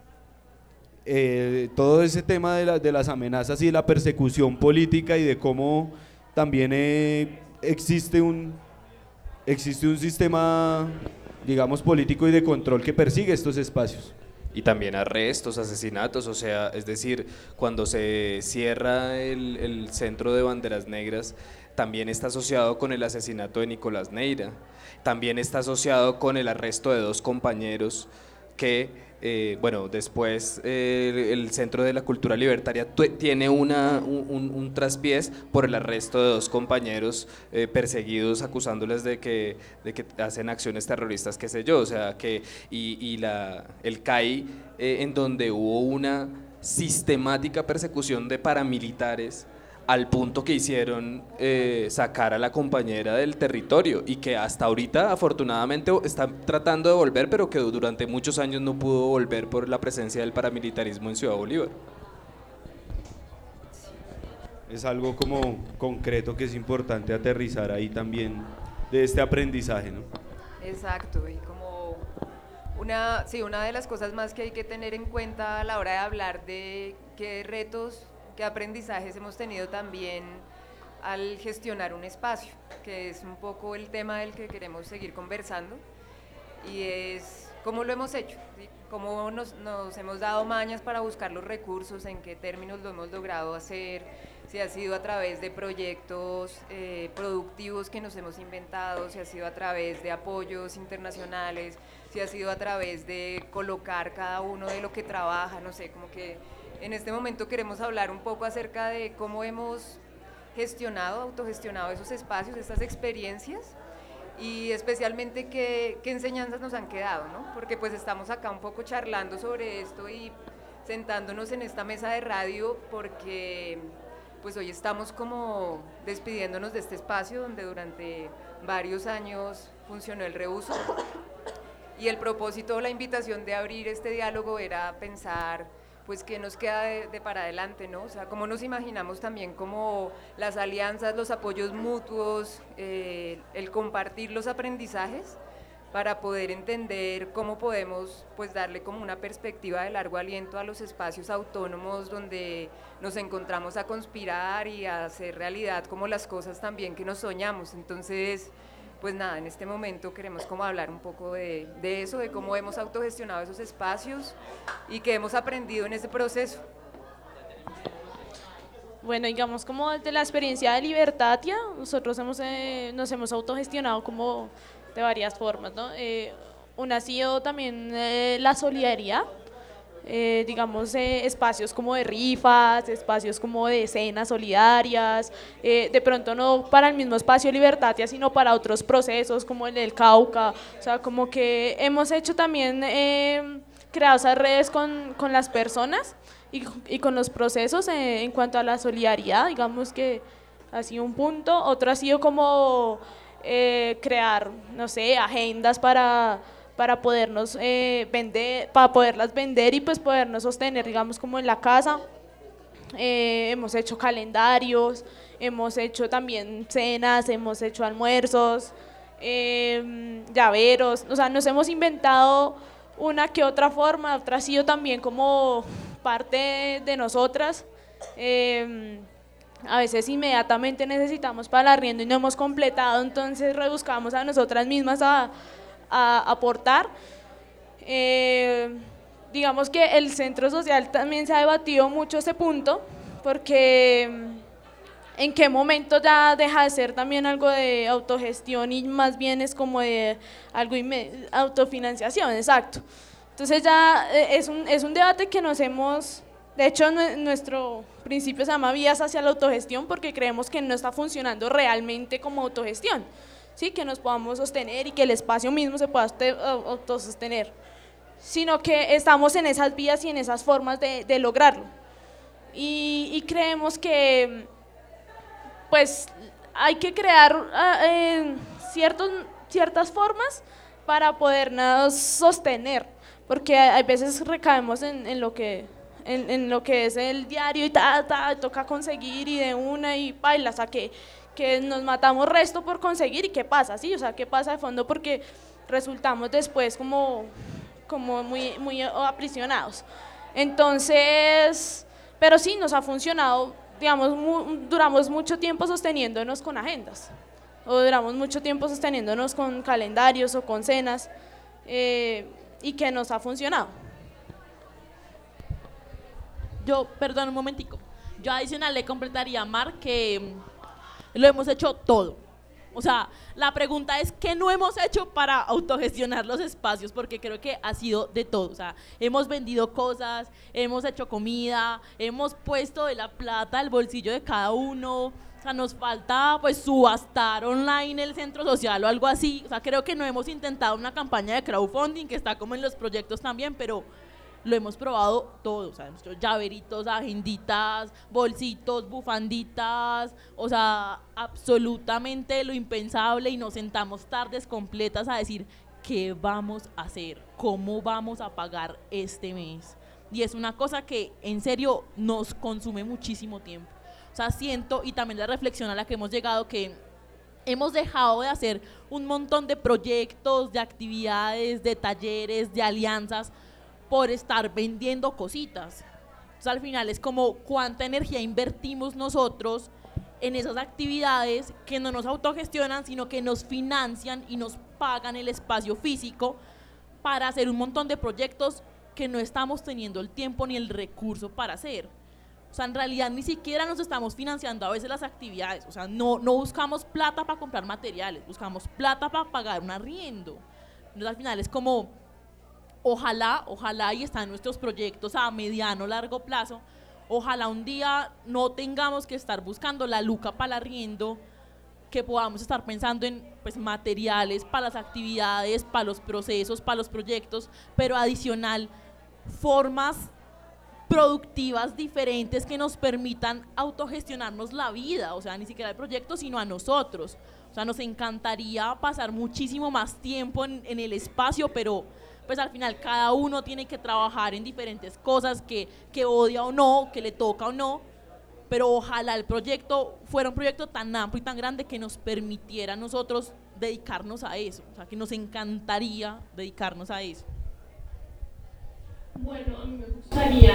Speaker 16: Todo ese tema de las amenazas y de la persecución política y de cómo también existe un sistema, digamos, político y de control que persigue estos espacios.
Speaker 7: Y también arrestos, asesinatos, o sea, es decir, cuando se cierra el centro de Banderas Negras, también está asociado con el asesinato de Nicolás Neira, también está asociado con el arresto de 2 compañeros que, después el Centro de la Cultura Libertaria tiene un traspiés por el arresto de 2 compañeros perseguidos, acusándoles de que hacen acciones terroristas, qué sé yo, o sea, que el CAI, en donde hubo una sistemática persecución de paramilitares, al punto que hicieron sacar a la compañera del territorio y que hasta ahorita afortunadamente está tratando de volver, pero que durante muchos años no pudo volver por la presencia del paramilitarismo en Ciudad Bolívar.
Speaker 16: Es algo como concreto que es importante aterrizar ahí también de este aprendizaje, ¿no?
Speaker 5: Exacto, y como una de las cosas más que hay que tener en cuenta a la hora de hablar de qué retos, qué aprendizajes hemos tenido también al gestionar un espacio, que es un poco el tema del que queremos seguir conversando, y es cómo lo hemos hecho, ¿sí? Cómo nos hemos dado mañas para buscar los recursos, en qué términos lo hemos logrado hacer, si ha sido a través de proyectos productivos que nos hemos inventado, si ha sido a través de apoyos internacionales, si ha sido a través de colocar cada uno de lo que trabaja, no sé, como que en este momento queremos hablar un poco acerca de cómo hemos autogestionado esos espacios, estas experiencias, y especialmente qué enseñanzas nos han quedado, ¿no? Porque pues estamos acá un poco charlando sobre esto y sentándonos en esta mesa de radio porque pues hoy estamos como despidiéndonos de este espacio donde durante varios años funcionó el Reuso, y el propósito, la invitación de abrir este diálogo era pensar pues qué nos queda de para adelante, ¿no? O sea, cómo nos imaginamos también como las alianzas, los apoyos mutuos, el compartir los aprendizajes para poder entender cómo podemos pues darle como una perspectiva de largo aliento a los espacios autónomos donde nos encontramos a conspirar y a hacer realidad como las cosas también que nos soñamos. Entonces, pues nada, en este momento queremos como hablar un poco de eso, de cómo hemos autogestionado esos espacios y qué hemos aprendido en ese proceso.
Speaker 9: Bueno, digamos como desde la experiencia de Libertatia, nosotros nos hemos autogestionado como de varias formas, ¿no? Una ha sido también la solidaridad, digamos espacios como de rifas, espacios como de cenas solidarias, de pronto no para el mismo espacio Libertatia, sino para otros procesos como el del Cauca, o sea, como que hemos hecho también, creado esas redes con las personas y con los procesos en cuanto a la solidaridad, digamos que ha sido un punto. Otro ha sido como crear, no sé, agendas para podernos vender, para poderlas vender y pues podernos sostener, digamos, como en la casa. Hemos hecho calendarios, hemos hecho también cenas, hemos hecho almuerzos, llaveros, o sea, nos hemos inventado una que otra forma. Otra ha sido también como parte de nosotras. A veces inmediatamente necesitamos para el arriendo y no hemos completado, entonces rebuscamos a nosotras mismas a aportar. Digamos que el centro social también se ha debatido mucho ese punto, porque en qué momento ya deja de ser también algo de autogestión y más bien es como de algo autofinanciación, exacto. Entonces ya es un debate que nos hemos, de hecho nuestro principio se llama Vías hacia la autogestión, porque creemos que no está funcionando realmente como autogestión, ¿sí? Que nos podamos sostener y que el espacio mismo se pueda autosostener, sino que estamos en esas vías y en esas formas de lograrlo. y creemos que pues hay que crear ciertas formas para podernos sostener, porque hay veces recaemos en lo que es el diario y toca conseguir y de una y bailas a que nos matamos resto por conseguir y qué pasa, ¿sí? O sea, qué pasa de fondo porque resultamos después como muy aprisionados. Entonces, pero sí, nos ha funcionado, digamos, duramos mucho tiempo sosteniéndonos con agendas, o duramos mucho tiempo sosteniéndonos con calendarios o con cenas, y que nos ha funcionado.
Speaker 10: Yo, perdón un momentico, yo adicional le completaría a Mar que lo hemos hecho todo. O sea, la pregunta es ¿qué no hemos hecho para autogestionar los espacios? Porque creo que ha sido de todo. O sea, hemos vendido cosas, hemos hecho comida, hemos puesto de la plata al bolsillo de cada uno. O sea, nos falta pues subastar online el centro social o algo así. O sea, creo que no hemos intentado una campaña de crowdfunding que está como en los proyectos también, pero lo hemos probado todo, o sea, nuestros llaveritos, agenditas, bolsitos, bufanditas, o sea, absolutamente lo impensable, y nos sentamos tardes completas a decir qué vamos a hacer, cómo vamos a pagar este mes. Y es una cosa que en serio nos consume muchísimo tiempo. O sea, siento, y también la reflexión a la que hemos llegado, que hemos dejado de hacer un montón de proyectos, de actividades, de talleres, de alianzas, por estar vendiendo cositas. Entonces, al final es como cuánta energía invertimos nosotros en esas actividades que no nos autogestionan, sino que nos financian y nos pagan el espacio físico para hacer un montón de proyectos que no estamos teniendo el tiempo ni el recurso para hacer. O sea, en realidad ni siquiera nos estamos financiando a veces las actividades. O sea, no buscamos plata para comprar materiales, buscamos plata para pagar un arriendo. Entonces, al final es como ojalá, y está en nuestros proyectos a mediano, largo plazo, ojalá un día no tengamos que estar buscando la luca para el arriendo, que podamos estar pensando en pues, materiales para las actividades, para los procesos, para los proyectos, pero adicional, formas productivas diferentes que nos permitan autogestionarnos la vida, o sea, ni siquiera el proyecto, sino a nosotros. O sea, nos encantaría pasar muchísimo más tiempo en el espacio, pero pues al final cada uno tiene que trabajar en diferentes cosas que odia o no, que le toca o no, pero ojalá el proyecto fuera un proyecto tan amplio y tan grande que nos permitiera a nosotros dedicarnos a eso, o sea, que nos encantaría dedicarnos a eso.
Speaker 4: Bueno, a mí me gustaría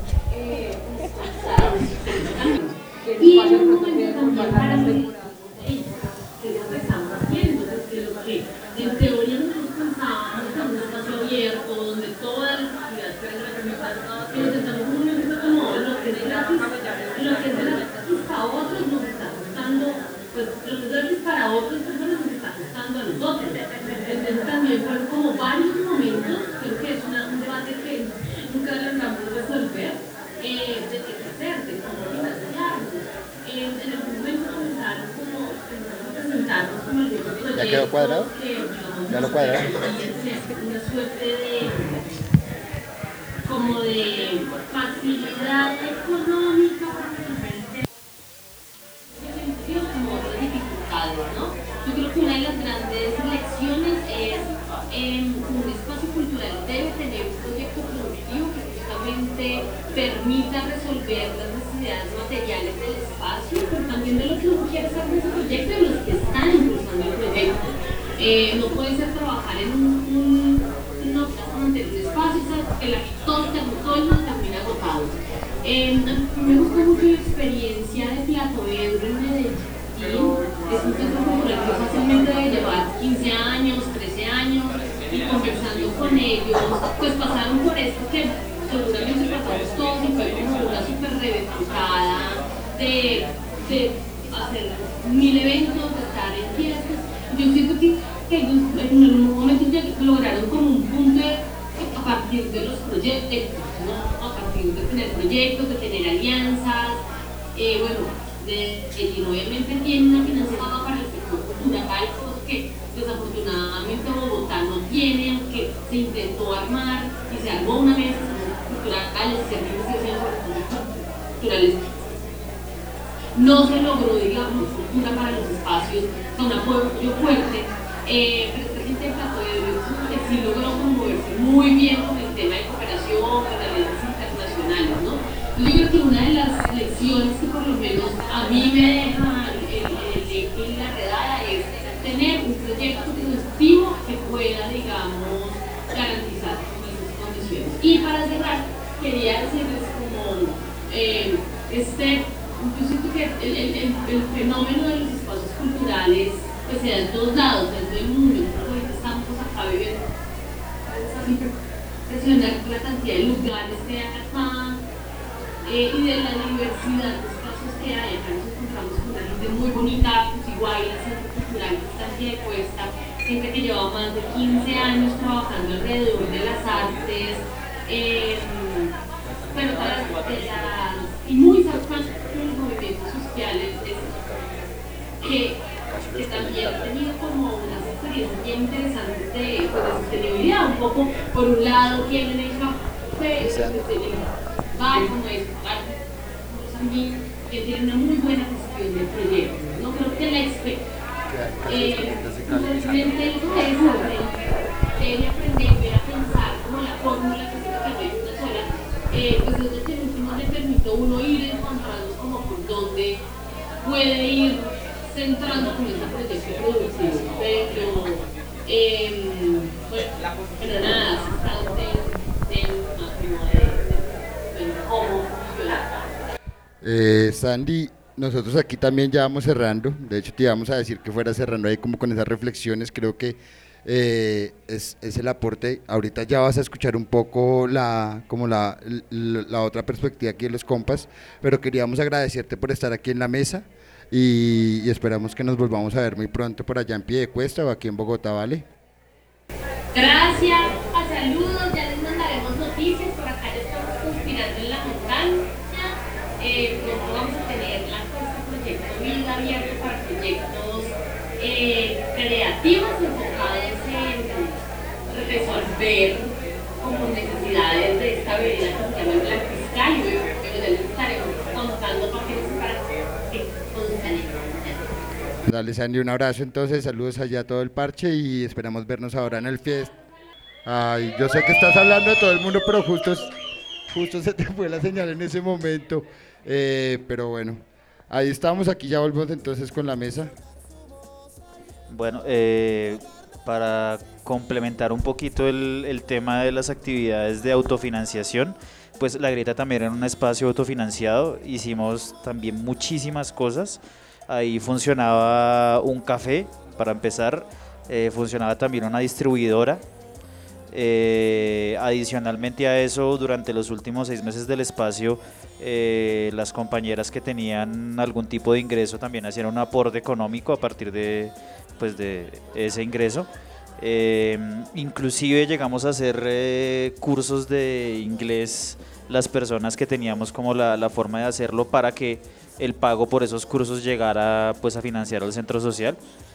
Speaker 4: y en un momento también para mí que es lo que estamos haciendo, desde lo que en teoría nosotros pensábamos en un espacio abierto donde todas las actividades pueden representar, que nos estamos en un momento como lo que es gratis para otros nos está costando, pues lo que es gratis para otras personas nos está costando a nosotros. Entonces también fueron como varios momentos, creo que es un debate que nunca logramos resolver, de qué hacer, de cómo financiarnos. En algún momento comenzaron como a presentarnos como el proyecto.
Speaker 2: ¿Ya quedó cuadrado? ¿Ya lo cuadraron?
Speaker 4: Una suerte de facilidad económica para resolver el tema. Como otras dificultades, ¿no? Yo creo que una de las grandes lecciones es un espacio cultural debe tener un proyecto productivo que justamente permita resolver las necesidades materiales del espacio, pero también de lo que uno quiere hacer en ese proyecto y los que están impulsando el proyecto. No puede ser trabajar en una plaza, mantener un espacio, que todos terminan agotados. Me gusta mucho la experiencia de Plato Edro en Medellín. Es un centro cultural que fácilmente debe llevar 15 años, 13 años, y conversando con ellos, pues pasaron por esto que seguramente pasamos todos y fue como una súper reventada de hacer 1000 eventos, de estar en fiestas. Yo siento que ellos en algún momento lograron como un punto a partir de los proyectos, ¿no? A partir de tener proyectos, de tener alianzas, y obviamente tiene una financiación para el sector cultural, cosas que desafortunadamente Bogotá no tiene, aunque se intentó armar y se armó una mesa cultural, el servicio social, culturales no se logró, digamos, cultura para los espacios, un apoyo fuerte, pero esta gente trató de que sí logró moverse muy bien con el tema de cooperación, con alianzas internacionales, ¿no? Yo creo que una de las lecciones que por lo menos a mí me deja el la redada es tener un proyecto productivo que pueda, digamos, garantizar esas condiciones. Y para cerrar, quería decirles como yo siento que el fenómeno de los espacios culturales pues se da en todos lados, en todo el mundo. Nosotros ahorita estamos acá viviendo, es impresionante la cantidad de lugares que hay acá y de la diversidad de espacios que hay. Acá nos encontramos con una gente muy bonita, pues igual la Centro Cultural que está aquí de Cuesta, gente que lleva más de 15 años trabajando alrededor de las artes, bueno, y muy satisfechos con los movimientos sociales que también han tenido como unas experiencias bien interesantes de sostenibilidad. Un poco, por un lado, tienen el café, el bar, como es también, que tienen una muy buena gestión del proyecto. No creo que la debe aprender a pensar como la fórmula que se cambia en una sola, pues desde que el último le permite a uno ir encontrando como por dónde puede ir centrando con esta proyecto productivo, pero bueno, nada, se está de cómo funciona.
Speaker 2: Sandy, nosotros aquí también ya vamos cerrando, de hecho te íbamos a decir que fuera cerrando ahí como con esas reflexiones, creo que es el aporte. Ahorita ya vas a escuchar un poco la otra perspectiva aquí de los compas, pero queríamos agradecerte por estar aquí en la mesa y esperamos que nos volvamos a ver muy pronto por allá en Piedecuesta o aquí en Bogotá, ¿vale?
Speaker 4: Gracias, saludos, ya les mandaremos noticias, por acá ya estamos conspirando en la montaña, pronto vamos a tener proyecto Vida abierto para proyectos creativos enfocados en resolver como necesidades de esta habilidad que se llama el plan fiscal, y pero ya les estaremos contando para que
Speaker 2: Dale, Sandy, un abrazo entonces, saludos allá a todo el parche y esperamos vernos ahora en el fiesta. Ay, yo sé que estás hablando de todo el mundo, pero justo se te fue la señal en ese momento, pero bueno, ahí estamos, aquí ya volvemos entonces con la mesa.
Speaker 8: Bueno, para complementar un poquito el tema de las actividades de autofinanciación, pues La Grieta también era un espacio autofinanciado, hicimos también muchísimas cosas. Ahí funcionaba un café, para empezar, funcionaba también una distribuidora. Adicionalmente a eso, durante los últimos 6 meses del espacio, las compañeras que tenían algún tipo de ingreso también hacían un aporte económico a partir de ese ingreso. Inclusive llegamos a hacer cursos de inglés, las personas que teníamos como la forma de hacerlo para que el pago por esos cursos llegara pues a financiar al centro social.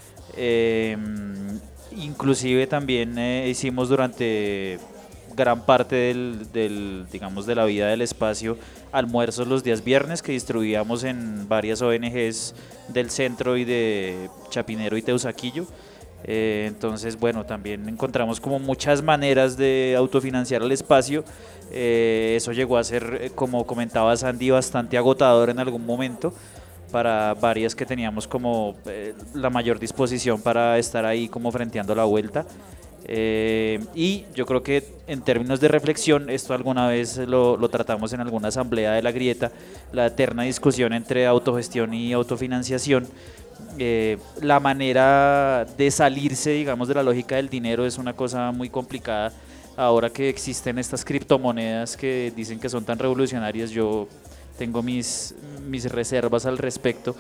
Speaker 8: Inclusive también hicimos durante gran parte digamos de la vida del espacio almuerzos los días viernes que distribuíamos en varias ONGs del centro y de Chapinero y Teusaquillo. Entonces, bueno, también encontramos como muchas maneras de autofinanciar el espacio. Eso llegó a ser, como comentaba Sandy, bastante agotador en algún momento para varias que teníamos como la mayor disposición para estar ahí como frenteando la vuelta. Y yo creo que en términos de reflexión, esto alguna vez lo tratamos en alguna asamblea de La Grieta, la eterna discusión entre autogestión y autofinanciación. La manera de salirse, digamos, de la lógica del dinero es una cosa muy complicada. Ahora que existen estas criptomonedas que dicen que son tan revolucionarias, yo tengo mis reservas al respecto,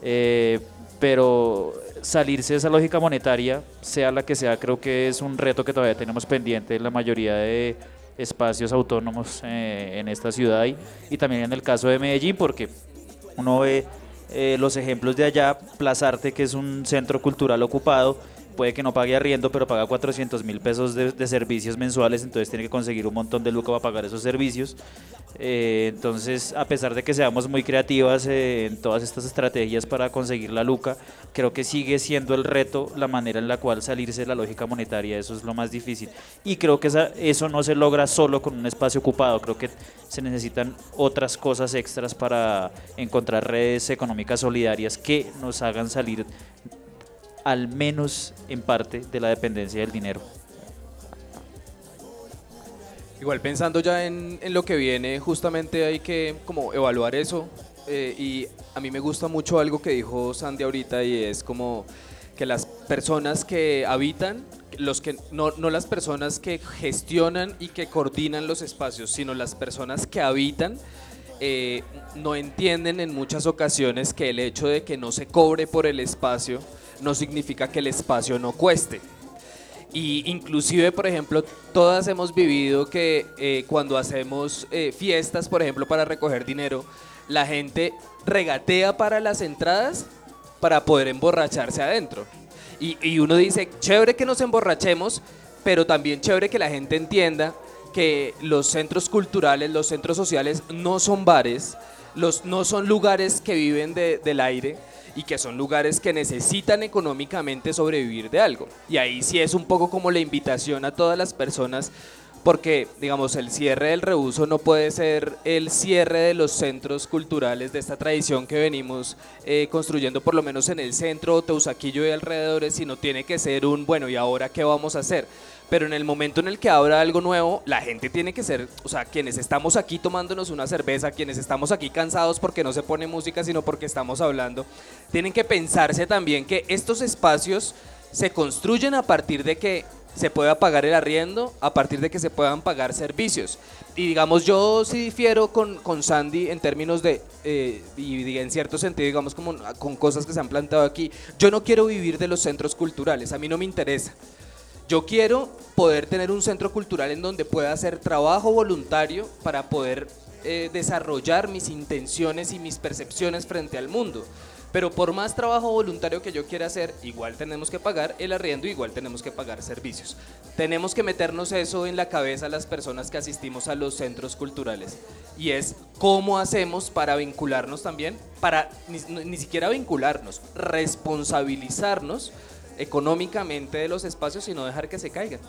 Speaker 8: pero salirse de esa lógica monetaria, sea la que sea, creo que es un reto que todavía tenemos pendiente en la mayoría de espacios autónomos en esta ciudad y también en el caso de Medellín, porque uno ve los ejemplos de allá. Plaza Arte, que es un centro cultural ocupado, puede que no pague arriendo, pero paga 400.000 pesos de servicios mensuales, entonces tiene que conseguir un montón de lucas para pagar esos servicios. Entonces, a pesar de que seamos muy creativas en todas estas estrategias para conseguir la luca, creo que sigue siendo el reto la manera en la cual salirse de la lógica monetaria, eso es lo más difícil. Y creo que eso no se logra solo con un espacio ocupado, creo que se necesitan otras cosas extras para encontrar redes económicas solidarias que nos hagan salir al menos en parte de la dependencia del dinero.
Speaker 7: Igual pensando ya en lo que viene, justamente hay que como evaluar eso, y a mí me gusta mucho algo que dijo Sandy ahorita, y es como que las personas que habitan, no las personas que gestionan y que coordinan los espacios, sino las personas que habitan, no entienden en muchas ocasiones que el hecho de que no se cobre por el espacio no significa que el espacio no cueste. Y inclusive, por ejemplo, todas hemos vivido que cuando hacemos fiestas, por ejemplo, para recoger dinero, la gente regatea para las entradas para poder emborracharse adentro. Y uno dice, chévere que nos emborrachemos, pero también chévere que la gente entienda que los centros culturales, los centros sociales no son bares, no son lugares que viven del aire, y que son lugares que necesitan económicamente sobrevivir de algo. Y ahí sí es un poco como la invitación a todas las personas, porque digamos el cierre del Reuso no puede ser el cierre de los centros culturales, de esta tradición que venimos construyendo por lo menos en el centro, Teusaquillo y alrededores, sino tiene que ser bueno, ¿y ahora qué vamos a hacer? Pero en el momento en el que abra algo nuevo, la gente tiene que ser, o sea, quienes estamos aquí tomándonos una cerveza, quienes estamos aquí cansados porque no se pone música, sino porque estamos hablando, tienen que pensarse también que estos espacios se construyen a partir de que se pueda pagar el arriendo, a partir de que se puedan pagar servicios. Y digamos, yo sí difiero con Sandy en términos de, y en cierto sentido, digamos, como con cosas que se han planteado aquí. Yo no quiero vivir de los centros culturales, a mí no me interesa. Yo quiero poder tener un centro cultural en donde pueda hacer trabajo voluntario para poder desarrollar mis intenciones y mis percepciones frente al mundo. Pero por más trabajo voluntario que yo quiera hacer, igual tenemos que pagar el arriendo, igual tenemos que pagar servicios. Tenemos que meternos eso en la cabeza a las personas que asistimos a los centros culturales. Y es cómo hacemos para vincularnos también, para ni siquiera vincularnos, responsabilizarnos económicamente de los espacios y no dejar que se caigan.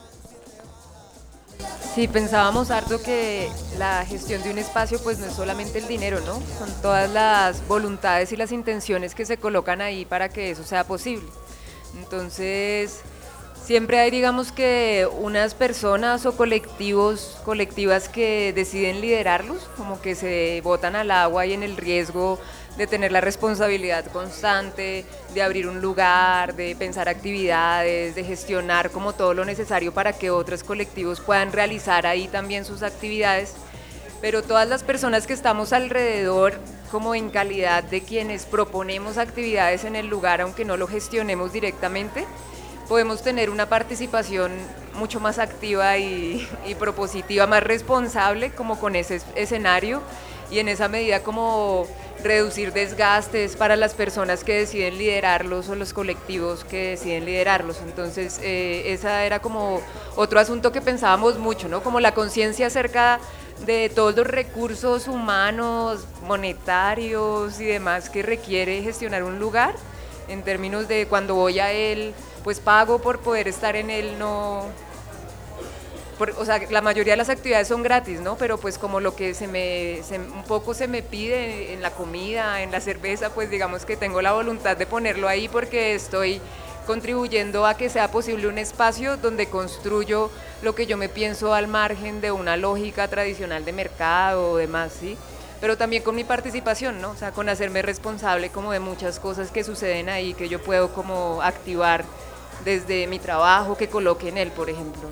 Speaker 5: Sí, pensábamos harto que la gestión de un espacio pues no es solamente el dinero, ¿no? Son todas las voluntades y las intenciones que se colocan ahí para que eso sea posible. Entonces, siempre hay, digamos que unas personas o colectivas que deciden liderarlos, como que se botan al agua y en el riesgo de tener la responsabilidad constante, de abrir un lugar, de pensar actividades, de gestionar como todo lo necesario para que otros colectivos puedan realizar ahí también sus actividades. Pero todas las personas que estamos alrededor, como en calidad de quienes proponemos actividades en el lugar, aunque no lo gestionemos directamente, podemos tener una participación mucho más activa y propositiva, más responsable como con ese escenario, y en esa medida como reducir desgastes para las personas que deciden liderarlos o los colectivos que deciden liderarlos. Entonces esa era como otro asunto que pensábamos mucho, ¿no? Como la conciencia acerca de todos los recursos humanos, monetarios y demás que requiere gestionar un lugar, en términos de cuando voy a él, pues pago por poder estar en él, no... o sea, la mayoría de las actividades son gratis, ¿no? Pero pues como lo que un poco se me pide en la comida, en la cerveza, pues digamos que tengo la voluntad de ponerlo ahí porque estoy contribuyendo a que sea posible un espacio donde construyo lo que yo me pienso al margen de una lógica tradicional de mercado o demás, ¿sí? Pero también con mi participación, ¿no? O sea, con hacerme responsable como de muchas cosas que suceden ahí, que yo puedo como activar desde mi trabajo que coloque en él, por ejemplo.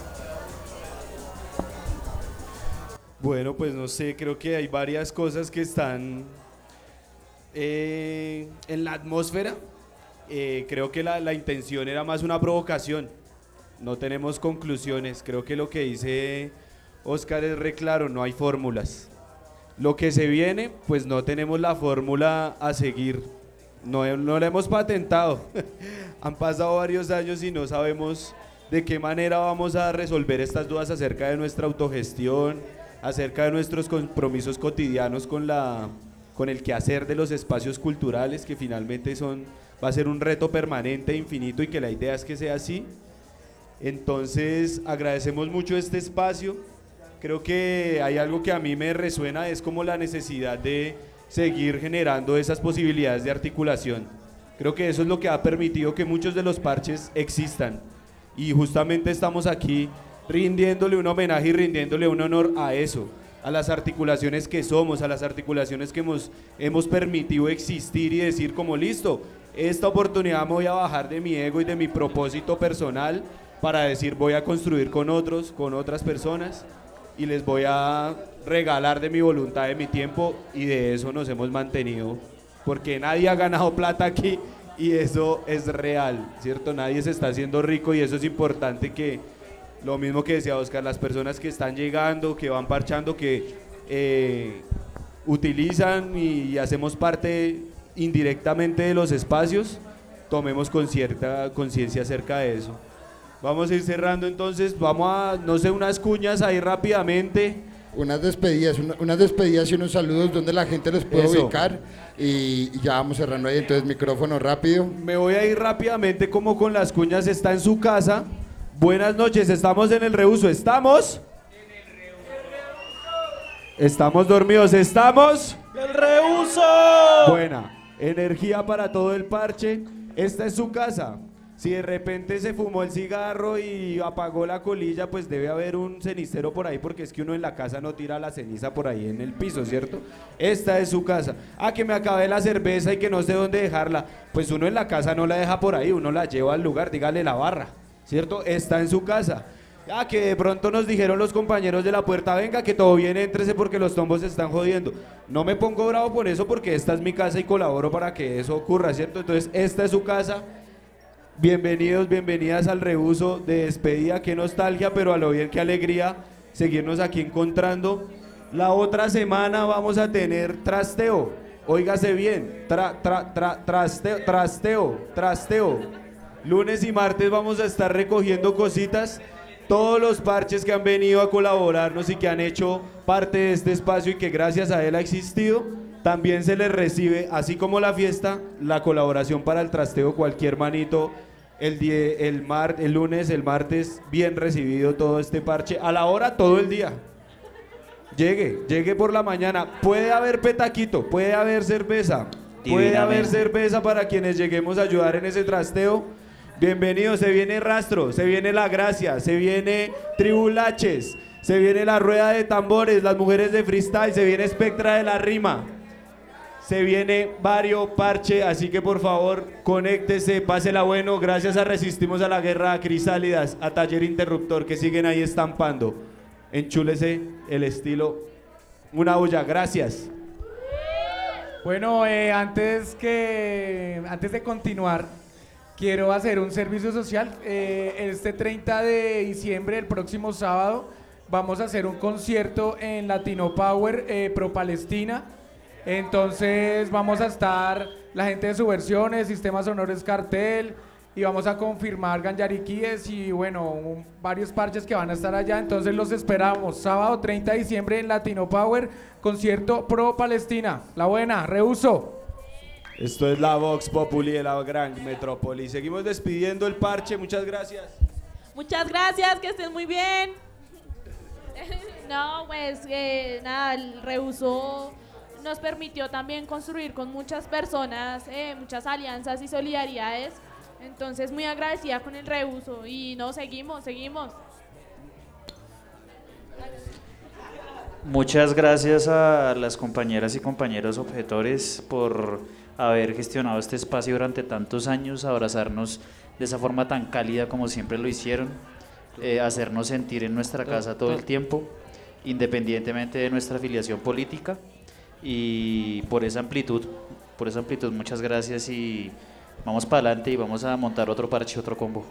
Speaker 16: Bueno, pues no sé, creo que hay varias cosas que están en la atmósfera. Creo que la intención era más una provocación. No tenemos conclusiones. Creo que lo que dice Oscar es re claro, no hay fórmulas. Lo que se viene, pues no tenemos la fórmula a seguir. no la hemos patentado. Han pasado varios años y no sabemos de qué manera vamos a resolver estas dudas acerca de nuestra autogestión, acerca de nuestros compromisos cotidianos con el quehacer de los espacios culturales, que finalmente va a ser un reto permanente, infinito, y que la idea es que sea así. Entonces agradecemos mucho este espacio. Creo que hay algo que a mí me resuena, es como la necesidad de seguir generando esas posibilidades de articulación. Creo que eso es lo que ha permitido que muchos de los parches existan, y justamente estamos aquí rindiéndole un homenaje y rindiéndole un honor a eso, a las articulaciones que somos, a las articulaciones que hemos permitido existir y decir como listo, esta oportunidad me voy a bajar de mi ego y de mi propósito personal para decir voy a construir con otros, con otras personas, y les voy a regalar de mi voluntad, de mi tiempo, y de eso nos hemos mantenido, porque nadie ha ganado plata aquí y eso es real, ¿cierto? Nadie se está haciendo rico, y eso es importante, que lo mismo que decía Oscar, las personas que están llegando, que van parchando, que utilizan y hacemos parte indirectamente de los espacios, tomemos con cierta conciencia acerca de eso. Vamos a ir cerrando entonces, vamos a, no sé, unas cuñas ahí rápidamente.
Speaker 2: Unas despedidas y unos saludos donde la gente los puede ubicar, y ya vamos cerrando ahí, entonces micrófono rápido.
Speaker 16: Me voy a ir rápidamente como con las cuñas. Está en su casa. Buenas noches, estamos en el reuso, ¿estamos? Estamos dormidos, ¿estamos?
Speaker 17: ¡El reuso!
Speaker 16: Buena, energía para todo el parche. Esta es su casa. Si de repente se fumó el cigarro y apagó la colilla, pues debe haber un cenicero por ahí, porque es que uno en la casa no tira la ceniza por ahí en el piso, ¿cierto? Esta es su casa. Ah, que me acabé la cerveza y que no sé dónde dejarla. Pues uno en la casa no la deja por ahí, uno la lleva al lugar, dígale la barra, ¿cierto? Está en su casa. Ah, que de pronto nos dijeron los compañeros de la puerta, venga, que todo bien, éntrese porque los tombos se están jodiendo. No me pongo bravo por eso, porque esta es mi casa y colaboro para que eso ocurra, ¿cierto? Entonces, esta es su casa. Bienvenidos, bienvenidas al reuso de despedida. Qué nostalgia, pero a lo bien, qué alegría seguirnos aquí encontrando. La otra semana vamos a tener trasteo. Óigase bien, trasteo. Lunes y martes vamos a estar recogiendo cositas. Todos los parches que han venido a colaborarnos y que han hecho parte de este espacio y que gracias a él ha existido, también se les recibe, así como la fiesta, la colaboración para el trasteo. Cualquier manito, el lunes, el martes, bien recibido todo este parche. A la hora, todo el día. Llegue por la mañana. Puede haber petaquito, puede haber cerveza. Puede haber cerveza para quienes lleguemos a ayudar en ese trasteo. Bienvenido, se viene Rastro, se viene La Gracia, se viene Tribulaches, se viene La Rueda de Tambores, las mujeres de freestyle, se viene Espectra de la Rima. Se viene varios parche, así que por favor, conéctese, pásela bueno. Gracias a Resistimos a la Guerra, a Crisálidas, a Taller Interruptor, que siguen ahí estampando. Enchúlese el estilo. Una bulla, gracias.
Speaker 17: Bueno, antes de continuar, quiero hacer un servicio social. Este 30 de diciembre, el próximo sábado, vamos a hacer un concierto en Latino Power Pro Palestina. Entonces vamos a estar la gente de Subversiones, Sistemas Sonores Cartel, y vamos a confirmar Ganjariquíes y bueno, varios parches que van a estar allá. Entonces los esperamos, sábado 30 de diciembre en Latino Power, concierto Pro Palestina. La buena, reuso.
Speaker 16: Esto es la Vox Populi de la gran metrópoli. Seguimos despidiendo el parche, muchas gracias.
Speaker 10: Muchas gracias, que estén muy bien. No, pues nada, el reuso nos permitió también construir con muchas personas, muchas alianzas y solidaridades. Entonces muy agradecida con el reuso y no, seguimos.
Speaker 8: Muchas gracias a las compañeras y compañeros objetores por haber gestionado este espacio durante tantos años, abrazarnos de esa forma tan cálida como siempre lo hicieron, hacernos sentir en nuestra casa todo el tiempo, independientemente de nuestra afiliación política, y por esa amplitud muchas gracias, y vamos para adelante y vamos a montar otro parche, otro combo.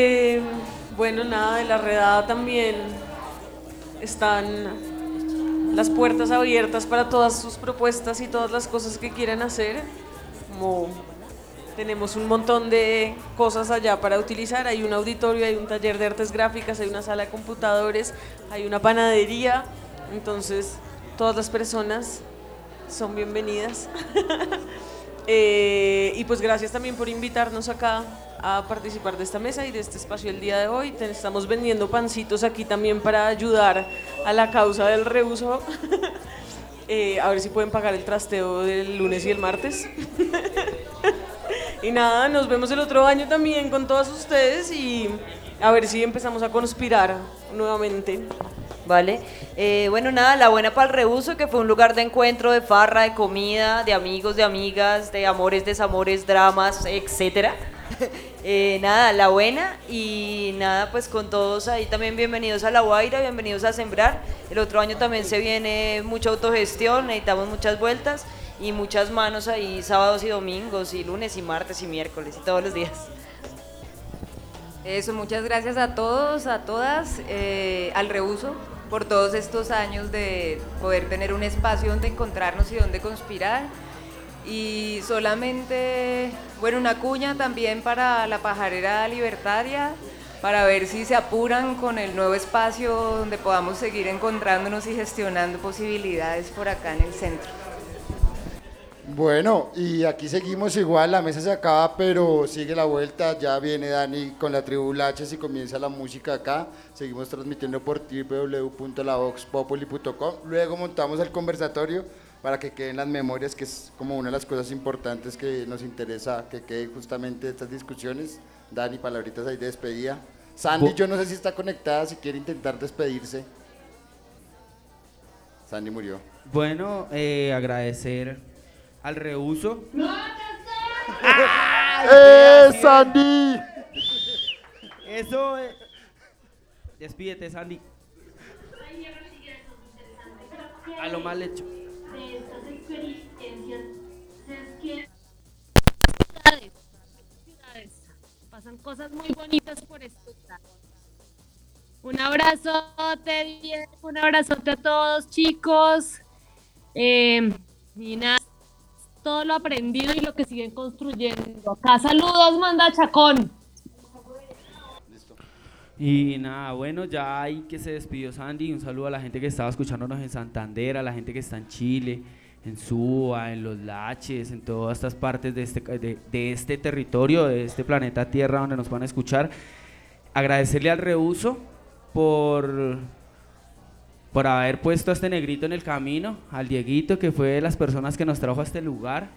Speaker 6: Bueno, nada, de la redada también están las puertas abiertas para todas sus propuestas y todas las cosas que quieran hacer. Como tenemos un montón de cosas allá para utilizar, hay un auditorio, hay un taller de artes gráficas, hay una sala de computadores, hay una panadería, entonces todas las personas son bienvenidas. Y pues gracias también por invitarnos acá a participar de esta mesa y de este espacio el día de hoy. Estamos vendiendo pancitos aquí también para ayudar a la causa del reuso. A ver si pueden pagar el trasteo del lunes y el martes. Y nada, nos vemos el otro año también con todos ustedes y a ver si empezamos a conspirar nuevamente.
Speaker 15: Vale, bueno nada, La Buena para el Reuso, que fue un lugar de encuentro, de farra, de comida, de amigos, de amigas, de amores, desamores, dramas, etcétera. Nada, La Buena, y nada, pues con todos ahí también bienvenidos a La Guaira, bienvenidos a Sembrar. El otro año también se viene mucha autogestión, necesitamos muchas vueltas y muchas manos ahí sábados y domingos y lunes y martes y miércoles y todos los días.
Speaker 5: Eso, muchas gracias a todos, a todas, al Reuso, por todos estos años de poder tener un espacio donde encontrarnos y donde conspirar. Y solamente, bueno, una cuña también para la pajarera libertaria, para ver si se apuran con el nuevo espacio donde podamos seguir encontrándonos y gestionando posibilidades por acá en el centro.
Speaker 2: Bueno, y aquí seguimos igual, la mesa se acaba, pero sigue la vuelta, ya viene Dani con la Tribu Laches y comienza la música acá, seguimos transmitiendo por www.lavoxpopuli.com, luego montamos el conversatorio para que queden las memorias, que es como una de las cosas importantes que nos interesa que quede justamente estas discusiones. Dani, palabritas ahí de despedida. Sandy, yo no sé si está conectada, si quiere intentar despedirse. Sandy murió.
Speaker 13: Bueno, agradecer al Reuso.
Speaker 2: Sandy!
Speaker 13: Eso es. Despídete, Sandy. A lo mal hecho.
Speaker 4: De estas experiencias es que ciudades pasan cosas muy bonitas por estos lados. Un abrazote, Diego, un abrazote a todos, chicos. Y nada, todo lo aprendido y lo que siguen construyendo. Acá saludos, manda Chacón.
Speaker 13: Y nada, bueno, ya ahí que se despidió Sandy, un saludo a la gente que estaba escuchándonos en Santander, a la gente que está en Chile, en Suba, en Los Laches, en todas estas partes de este territorio, de este planeta Tierra donde nos van a escuchar. Agradecerle al Reuso por haber puesto a este negrito en el camino, al Dieguito, que fue de las personas que nos trajo a este lugar,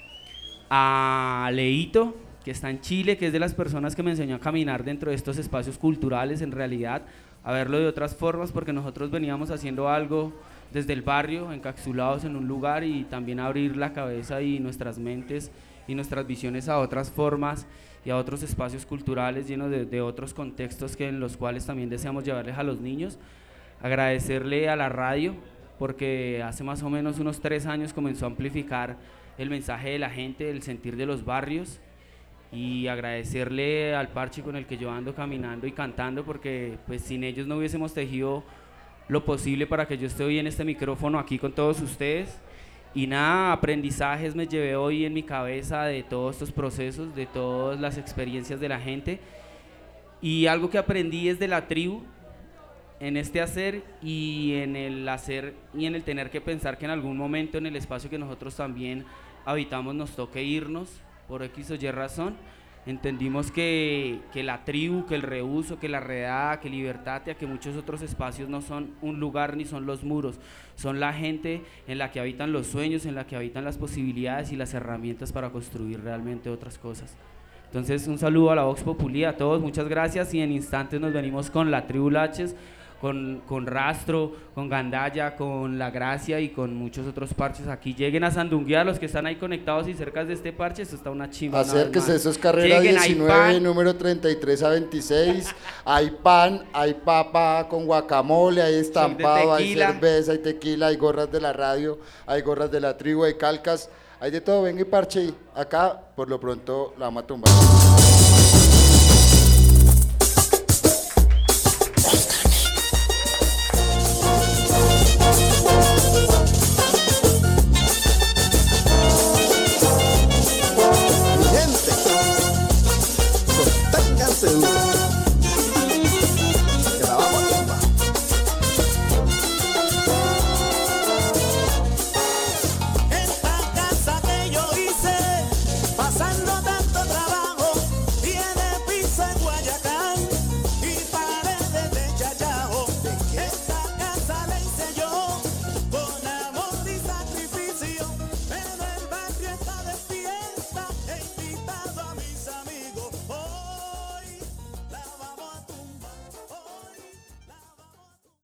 Speaker 13: a Leito, que está en Chile, que es de las personas que me enseñó a caminar dentro de estos espacios culturales, en realidad, a verlo de otras formas, porque nosotros veníamos haciendo algo desde el barrio, encapsulados en un lugar, y también abrir la cabeza y nuestras mentes y nuestras visiones a otras formas y a otros espacios culturales llenos de otros contextos en los cuales también deseamos llevarles a los niños. Agradecerle a la radio, porque hace más o menos unos 3 años comenzó a amplificar el mensaje de la gente, el sentir de los barrios, y agradecerle al parche con el que yo ando caminando y cantando, porque pues sin ellos no hubiésemos tejido lo posible para que yo esté hoy en este micrófono aquí con todos ustedes. Y nada, aprendizajes me llevé hoy en mi cabeza de todos estos procesos, de todas las experiencias de la gente, y algo que aprendí es de la tribu, en este hacer y en el hacer y en el tener que pensar que en algún momento en el espacio que nosotros también habitamos nos toque irnos por X o Y razón. Entendimos que la tribu, que el Reuso, que la redada, que Libertatia, que muchos otros espacios no son un lugar ni son los muros, son la gente en la que habitan los sueños, en la que habitan las posibilidades y las herramientas para construir realmente otras cosas. Entonces, un saludo a la Vox Populi, a todos, muchas gracias, y en instantes nos venimos con la Tribu Laches, con Rastro, con Gandaya, con La Gracia y con muchos otros parches. Aquí lleguen a sandunguear los que están ahí conectados y cerca de este parche, esto está una chimba.
Speaker 2: Acérquese, eso es carrera lleguen, 19, número 33 a 26, hay pan, hay papa con guacamole, hay estampado, hay cerveza, hay tequila, hay gorras de la radio, hay gorras de la tribu, hay calcas, hay de todo, venga y parche, acá por lo pronto la vamos a tumbar.